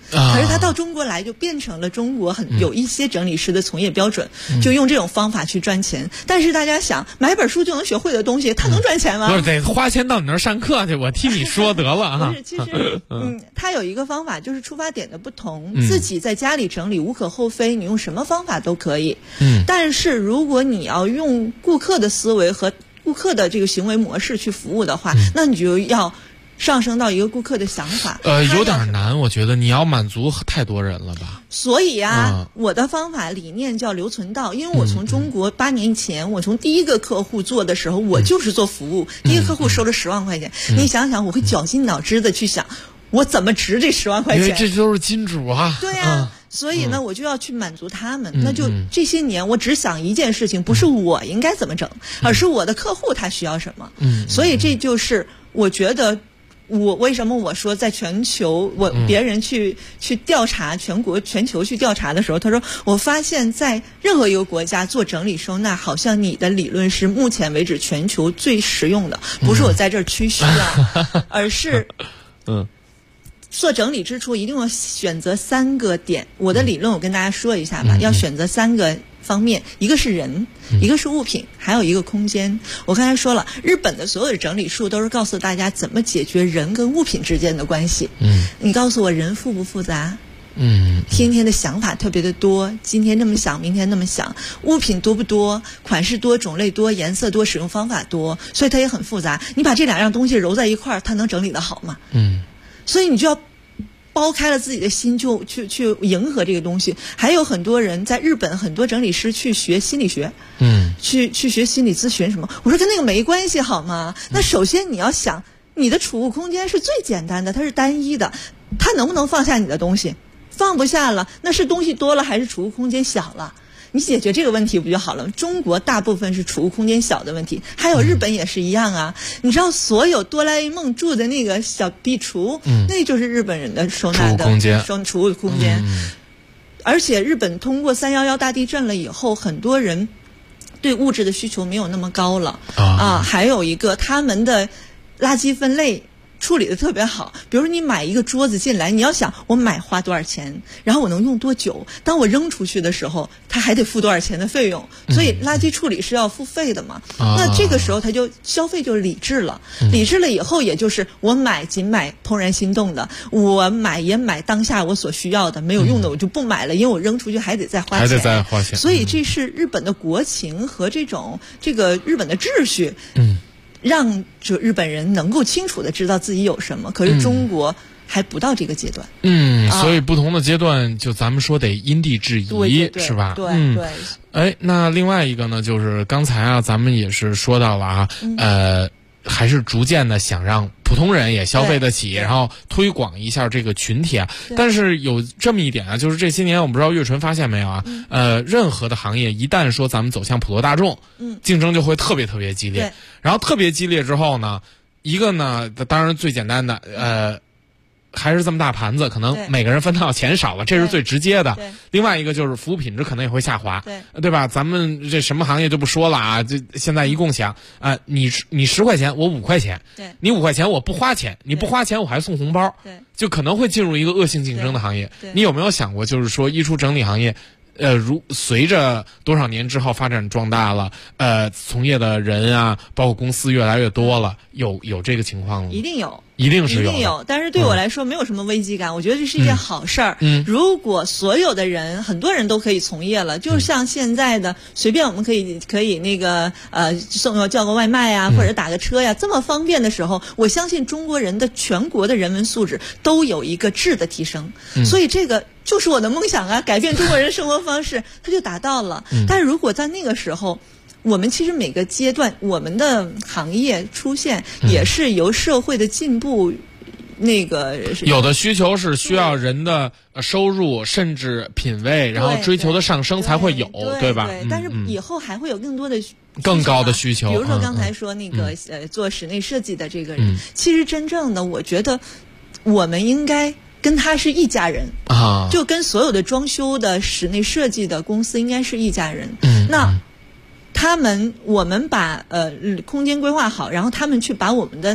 可是他到中国来就变成了中国有一些整理师的从业标准，就用这种方法去赚钱。但是大家想，买本书就能学会的东西，他能赚钱吗？ 不是，得花钱到你那儿上课去，我替你说得了啊。 不是，其实他有一个方法，就是出发点的不同，自己在家里整理无可厚非，你用什么方法都可以。但是如果你要用顾客的思维和顾客的这个行为模式去服务的话，那你就要上升到一个顾客的想法。 有点难，我觉得你要满足太多人了吧。 所以我的方法理念叫留存到，因为我从中国8年前，我从第一个客户做的时候，我就是做服务，第一个客户收了10万块钱，你想想，我会绞尽脑汁的去想，我怎么值这10万块钱？ 因为这都是金主啊。 对呀。所以呢，我就要去满足他们。那就这些年，我只想一件事情，不是我应该怎么整，而是我的客户他需要什么。所以这就是我觉得为什么我说在全球，别人去调查全球去调查的时候，他说我发现在任何一个国家做整理收纳，好像你的理论是目前为止全球最实用的，不是我在这儿吹嘘啊，而是做整理之初一定要选择3个点。我的理论我跟大家说一下吧，要选择3个方面，一个是人，一个是物品，还有一个空间。我刚才说了，日本的所有的整理术都是告诉大家怎么解决人跟物品之间的关系。你告诉我人复不复杂？天天的想法特别的多，今天这么想，明天那么想。物品多不多？款式多，种类多，颜色多，使用方法多，所以它也很复杂。你把这2样东西揉在一块儿，它能整理得好吗？所以你就要剥开了自己的心，就去迎合这个东西。还有很多人在日本，很多整理师去学心理学，去学心理咨询什么。我说跟那个没关系好吗？那首先你要想，你的储物空间是最简单的，它是单一的，它能不能放下你的东西？放不下了，那是东西多了还是储物空间小了？你解决这个问题不就好了？中国大部分是储物空间小的问题，还有日本也是一样啊。你知道所有哆啦 A 梦住的那个小壁橱，那就是日本人的收纳的储物空间。而且日本通过311大地震了以后，很多人对物质的需求没有那么高了还有一个他们的垃圾分类处理的特别好。比如说你买一个桌子进来，你要想我买花多少钱，然后我能用多久，当我扔出去的时候他还得付多少钱的费用，所以垃圾处理是要付费的嘛。那这个时候他就消费就理智了，理智了以后也就是我买仅买怦然心动的，我买也买当下我所需要的，没有用的我就不买了，因为我扔出去还得再花钱。所以这是日本的国情和这个日本的秩序。让日本人能够清楚的知道自己有什么，可是中国还不到这个阶段。 所以不同的阶段，就咱们说得因地制宜，是吧？对。那另外一个呢，就是刚才咱们也是说到了还是逐渐的想让普通人也消费得起，然后推广一下这个群体但是有这么一点就是这些年我不知道月纯发现没有任何的行业一旦说咱们走向普罗大众，竞争就会特别特别激烈。然后特别激烈之后呢，一个呢，当然最简单的还是这么大盘子，可能每个人分到钱少了，这是最直接的。另外一个就是服务品质可能也会下滑，对吧？咱们这什么行业就不说了这现在一共享你10块钱，我5块钱，你5块钱我不花钱，你不花钱我还送红包，就可能会进入一个恶性竞争的行业。你有没有想过，就是说衣橱整理行业随着多少年之后发展壮大了，从业的人包括公司越来越多了，有这个情况吗？ 一定有。 一定有，但是对我来说没有什么危机感，我觉得这是一件好事儿。如果所有的人，很多人都可以从业了，就像现在的随便我们可以那个叫个外卖或者打个车这么方便的时候，我相信中国人的全国的人文素质都有一个质的提升。所以这个就是我的梦想改变中国人生活方式，它就达到了。但是如果在那个时候，我们其实每个阶段，我们的行业出现也是由社会的进步， 有的需求是需要人的收入甚至品味，然后追求的上升才会有，对吧？ 但是以后还会有更多的更高的需求。 比如说刚才说那个做室内设计的这个人，其实真正的我觉得我们应该跟他是一家人就跟所有的装修的室内设计的公司应该是一家人。那我们把空间规划好，然后他们去把我们的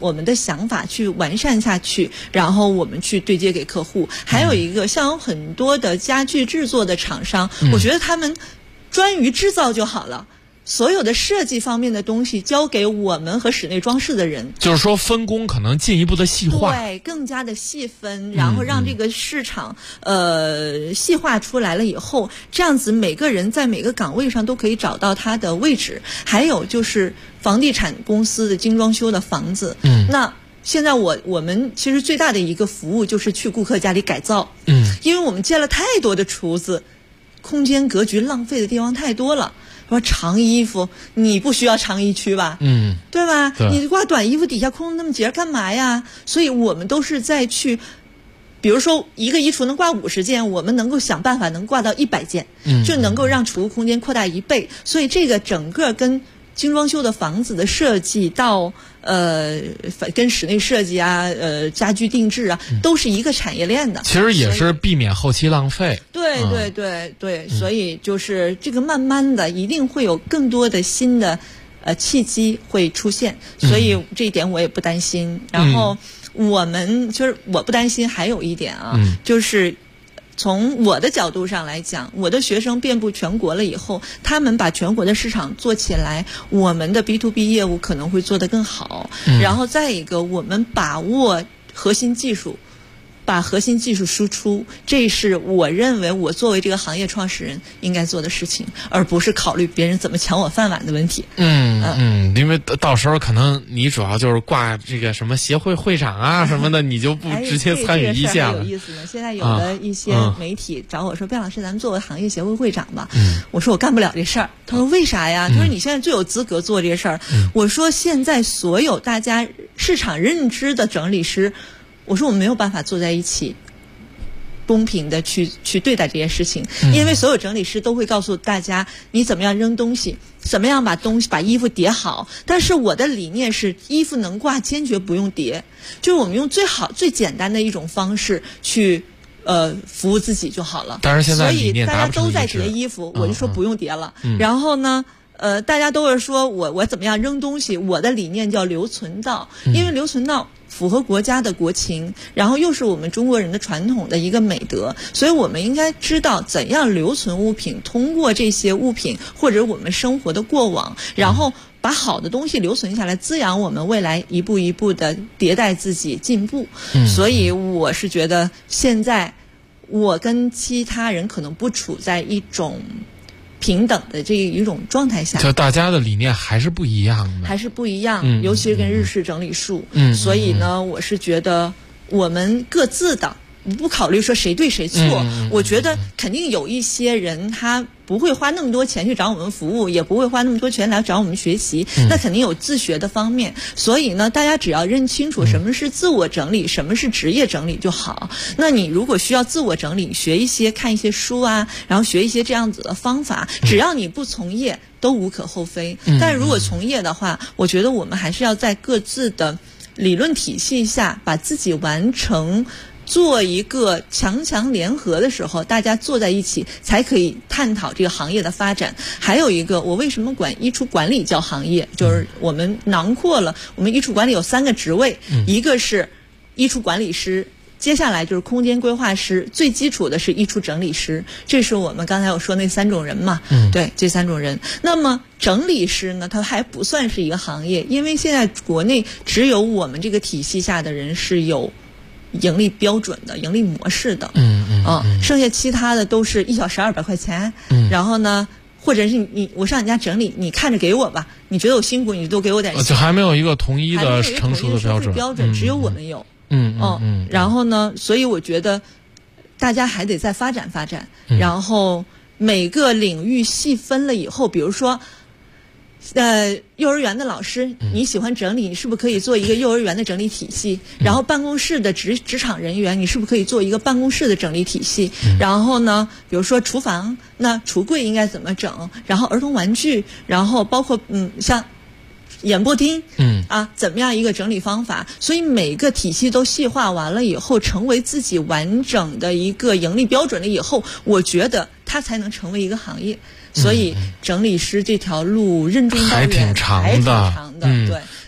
我们的想法去完善下去，然后我们去对接给客户。还有一个像有很多的家具制作的厂商，我觉得他们专于制造就好了。所有的设计方面的东西交给我们和室内装饰的人， 就是说分工可能进一步的细化， 对，更加的细分，然后让这个市场细化出来了以后，这样子每个人在每个岗位上都可以找到他的位置。还有就是房地产公司的精装修的房子，那现在我们其实最大的一个服务就是去顾客家里改造，因为我们接了太多的厨子，空间格局浪费的地方太多了。说长衣服你不需要长衣区吧，对吧？对，你挂短衣服底下空那么节干嘛呀？所以我们都是在去，比如说一个衣橱能挂50件，我们能够想办法能挂到100件，就能够让储物空间扩大1倍。所以这个整个跟精装修的房子的设计到跟室内设计啊，家居定制啊，都是一个产业链的。 其实也是避免后期浪费。 对，所以就是这个慢慢的一定会有更多的新的契机会出现，所以这一点我也不担心。然后我们就是我不担心，还有一点啊，就是从我的角度上来讲，我的学生遍布全国了以后，他们把全国的市场做起来，我们的 B2B 业务可能会做得更好。然后再一个，我们把握核心技术，把核心技术输出，这是我认为我作为这个行业创始人应该做的事情，而不是考虑别人怎么抢我饭碗的问题。 因为到时候可能你主要就是挂这个什么协会会长啊什么的，你就不直接参与一下了。 有意思呢。现在有的一些媒体找我说：“卞老师，咱们做个行业协会会长吧。”我说我干不了这事儿。他说为啥呀？他说你现在最有资格做这事儿。我说现在所有大家市场认知的整理师，我说我们没有办法坐在一起公平的去对待这件事情，因为所有整理师都会告诉大家你怎么样扔东西，怎么样把衣服叠好。但是我的理念是衣服能挂坚决不用叠，就是我们用最好最简单的一种方式去服务自己就好了。 但是现在所以大家都在叠衣服，我就说不用叠了。然后呢大家都是说我怎么样扔东西，我的理念叫留存到，因为留存到符合国家的国情，然后又是我们中国人的传统的一个美德，所以我们应该知道怎样留存物品，通过这些物品或者我们生活的过往，然后把好的东西留存下来，滋养我们未来一步一步的迭代自己进步。所以我是觉得现在我跟其他人可能不处在一种平等的这一种状态下， 就大家的理念还是不一样的， 还是不一样，尤其是跟日式整理术。所以呢，我是觉得我们各自的不考虑说谁对谁错，我觉得肯定有一些人他不会花那么多钱去找我们服务，也不会花那么多钱来找我们学习，那肯定有自学的方面。所以呢，大家只要认清楚什么是自我整理，什么是职业整理就好。那你如果需要自我整理，学一些看一些书啊，然后学一些这样子的方法，只要你不从业都无可厚非。但如果从业的话，我觉得我们还是要在各自的理论体系下把自己完成，做一个强联合的时候，大家坐在一起才可以探讨这个行业的发展。还有一个，我为什么管衣橱管理叫行业，就是我们囊括了我们衣橱管理有3个职位，一个是衣橱管理师，接下来就是空间规划师，最基础的是衣橱整理师，这是我们刚才我说那3种人嘛。对，这3种人。那么整理师呢，他还不算是一个行业，因为现在国内只有我们这个体系下的人是有盈利标准的、盈利模式的。剩下其他的都是1小时200块钱。然后呢，或者是我上你家整理，你看着给我吧，你觉得我辛苦，你多给我点钱。 就还没有一个统一的成熟的标准，只有我们有。然后呢，所以我觉得大家还得再发展发展，然后每个领域细分了以后，比如说幼儿园的老师，你喜欢整理，你是不是可以做一个幼儿园的整理体系？然后办公室的职场人员，你是不是可以做一个办公室的整理体系？然后呢，比如说厨房，那橱柜应该怎么整？然后儿童玩具，然后包括像演播厅，怎么样一个整理方法？所以每个体系都细化完了以后，成为自己完整的一个盈利标准了以后，我觉得它才能成为一个行业。所以整理师这条路任重道远，还挺长的。对，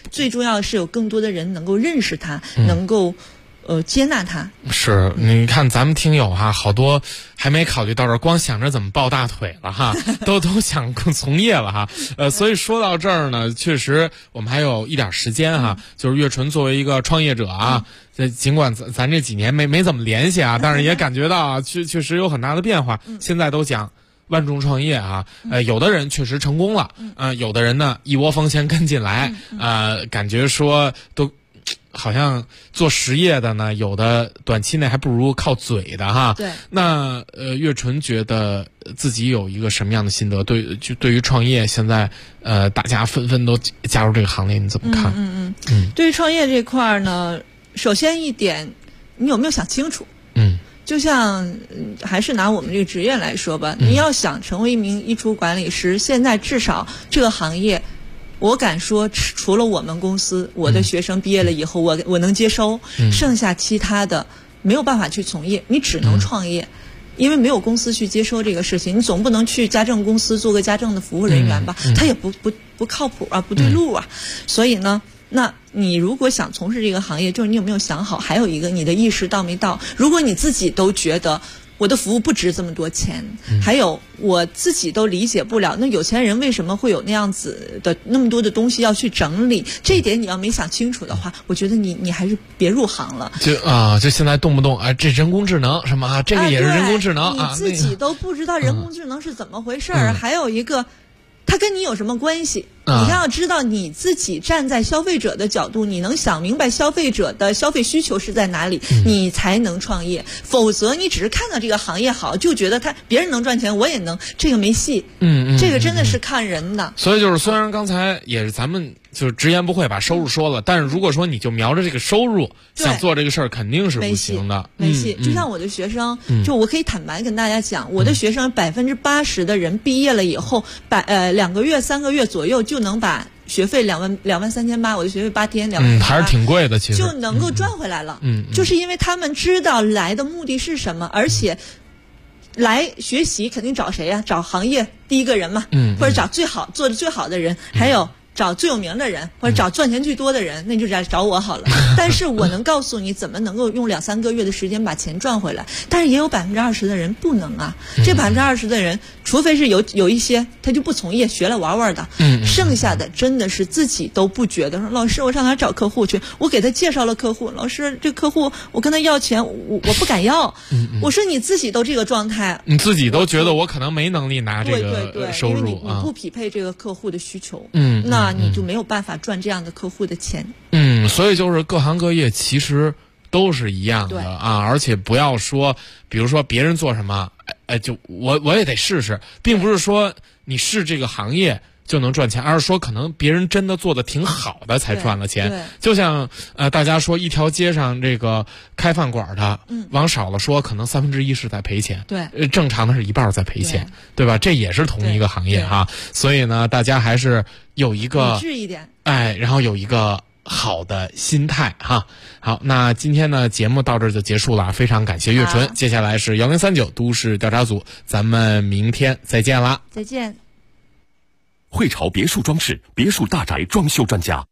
最重要的是有更多的人能够认识它，能够接纳它。 是，你看咱们听友哈，好多还没考虑到这，光想着怎么抱大腿了哈，都想从业了哈。所以说到这儿呢，确实我们还有一点时间哈。就是月纯作为一个创业者啊，尽管咱这几年没怎么联系啊，但是也感觉到啊，确实有很大的变化。现在都讲万众创业啊，有的人确实成功了，有的人呢一窝蜂先跟进来，感觉说都好像做实业的呢，有的短期内还不如靠嘴的哈。 对。那月纯觉得自己有一个什么样的心得？对于创业，现在大家纷纷都加入这个行列，你怎么看？ 对于创业这块呢，首先一点，你有没有想清楚？就像还是拿我们这个职业来说吧，你要想成为一名衣橱管理师，现在至少这个行业，我敢说，除了我们公司，我的学生毕业了以后，我能接收，剩下其他的没有办法去从业，你只能创业，因为没有公司去接收这个事情，你总不能去家政公司做个家政的服务人员吧？他也不靠谱啊，不对路啊，所以呢。那你如果想从事这个行业，就是你有没有想好？还有一个，你的意识到没到？如果你自己都觉得我的服务不值这么多钱，还有我自己都理解不了，那有钱人为什么会有那样子的那么多的东西要去整理？这一点你要没想清楚的话，我觉得你还是别入行了。 就现在动不动这人工智能什么啊，这个也是人工智能你自己都不知道人工智能是怎么回事儿。还有一个。它跟你有什么关系？你要知道你自己站在消费者的角度，你能想明白消费者的消费需求是在哪里，你才能创业。否则你只是看到这个行业好，就觉得别人能赚钱，我也能，这个没戏。这个真的是看人的。 所以就是虽然刚才也是咱们就是直言不讳把收入说了，但是如果说你就瞄着这个收入想做这个事儿，肯定是不行的。 没戏。就像我的学生，就我可以坦白跟大家讲，我的学生80%的人毕业了以后，2个月3个月左右就能把学费23000八，我的学费8天2万， 还是挺贵的，其实就能够赚回来了。就是因为他们知道来的目的是什么，而且来学习肯定找谁呀？找行业第一个人嘛，或者找做的最好的人，还有找最有名的人，或者找赚钱最多的人，那就找我好了。但是我能告诉你怎么能够用2、3个月的时间把钱赚回来。但是也有20%的人不能啊，这20%的人，除非是有一些他就不从业，学了玩玩的，剩下的真的是自己都不觉得说，老师我上哪找客户去？我给他介绍了客户，老师这客户我跟他要钱，我不敢要。我说你自己都这个状态， 你自己都觉得我可能没能力拿这个收入， 因为你不匹配这个客户的需求，那你就没有办法赚这样的客户的钱。 所以就是各行各业其实都是一样的啊，而且不要说，比如说别人做什么，就我也得试试，并不是说你试这个行业就能赚钱，而是说可能别人真的做的挺好的才赚了钱。就像大家说一条街上这个开饭馆的，往少了说可能1/3是在赔钱， 对， 正常的是1半在赔钱，对吧？这也是同一个行业哈，所以呢，大家还是有一个理智一点， 然后有一个好的心态哈。好，那今天呢节目到这儿就结束了，非常感谢月纯。接下来是1039都市调查组，咱们明天再见啦！ 再见。 汇潮别墅装饰，别墅大宅装修专家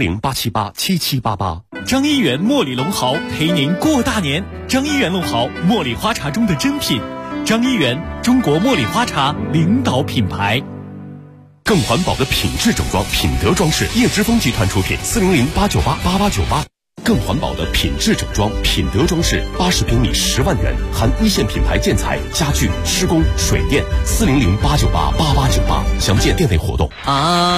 ，400-878-7788。 张一元茉莉龙豪陪您过大年。张一元龙豪，茉莉花茶中的珍品。张一元，中国茉莉花茶领导品牌。 更环保的品质整装，品德装饰，叶之峰集团出品，400-898-8898。更环保的品质整装，品德装饰，80平米10万元，含一线品牌建材、家具、施工、水电，400-898-8898。详见店内活动。 五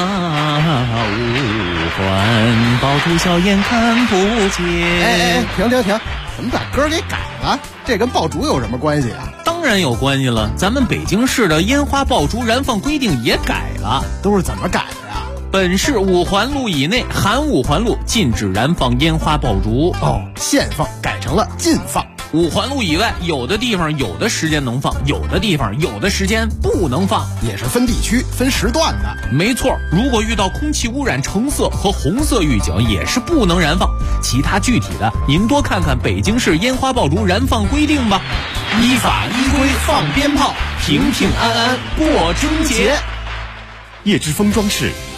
环爆竹硝烟看不见。 停！怎么把歌给改了？这跟爆竹有什么关系啊？ 当然有关系了，咱们北京市的烟花爆竹燃放规定也改了。 都是怎么改的呀？ 本市5环路以内含5环路禁止燃放烟花爆竹。 限放改成了禁放。 5环路以外，有的地方有的时间能放，有的地方有的时间不能放， 也是分地区、分时段的。 没错，如果遇到空气污染橙色和红色预警，也是不能燃放。其他具体的，您多看看北京市烟花爆竹燃放规定吧。依法依规放鞭炮，平平安安过春节。 叶之峰装饰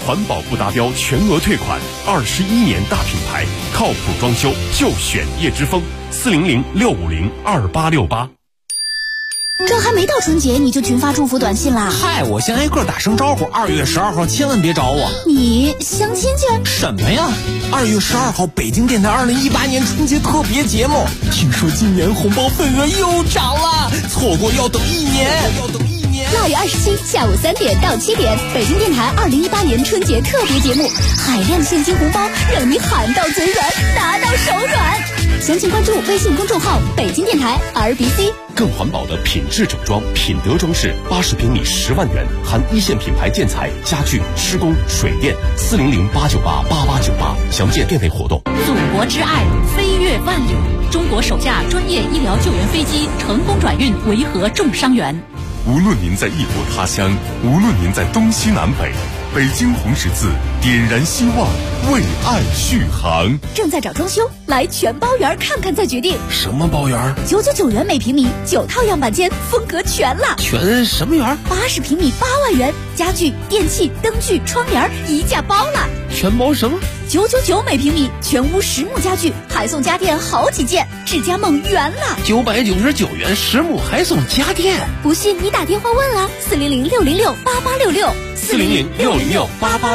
环保不达标全额退款，21年大品牌，靠谱装修就选叶之峰，400-650-2868。 这还没到春节你就群发祝福短信啦？ 嗨，我先挨个打声招呼，2月12号千万别找我。 你相亲去？ 什么呀？2月12号北京电台2018年春节特别节目，听说今年红包份额又涨了，错过要等1年。 2月27下午3点到7点，北京电台2018年春节特别节目，海量现金红包让你喊到嘴软，拿到手软。详情关注微信公众号北京电台 RBC。 更环保的品质整装，品德装饰，80平米10万元，含1线品牌建材、家具、施工、水电，400-898-8898，详见店内活动。 祖国之爱，飞越万里，中国首架专业医疗救援飞机成功转运维和重伤员。 无论您在异国他乡，无论您在东西南北，北京红十字点燃希望，为爱续航。 正在找装修，来全包园看看再决定。 什么包园 ？999元每平米，9套样板间，风格全了。 全什么园 ？80平米8万元，家具、电器、灯具、窗帘一价包了。 全包什么 ？999每平米，全屋实木家具，还送家电好几件，智家梦圆了。 999元实木还送家电， 不信你打电话问啊，400-606-8866，400-606-8866。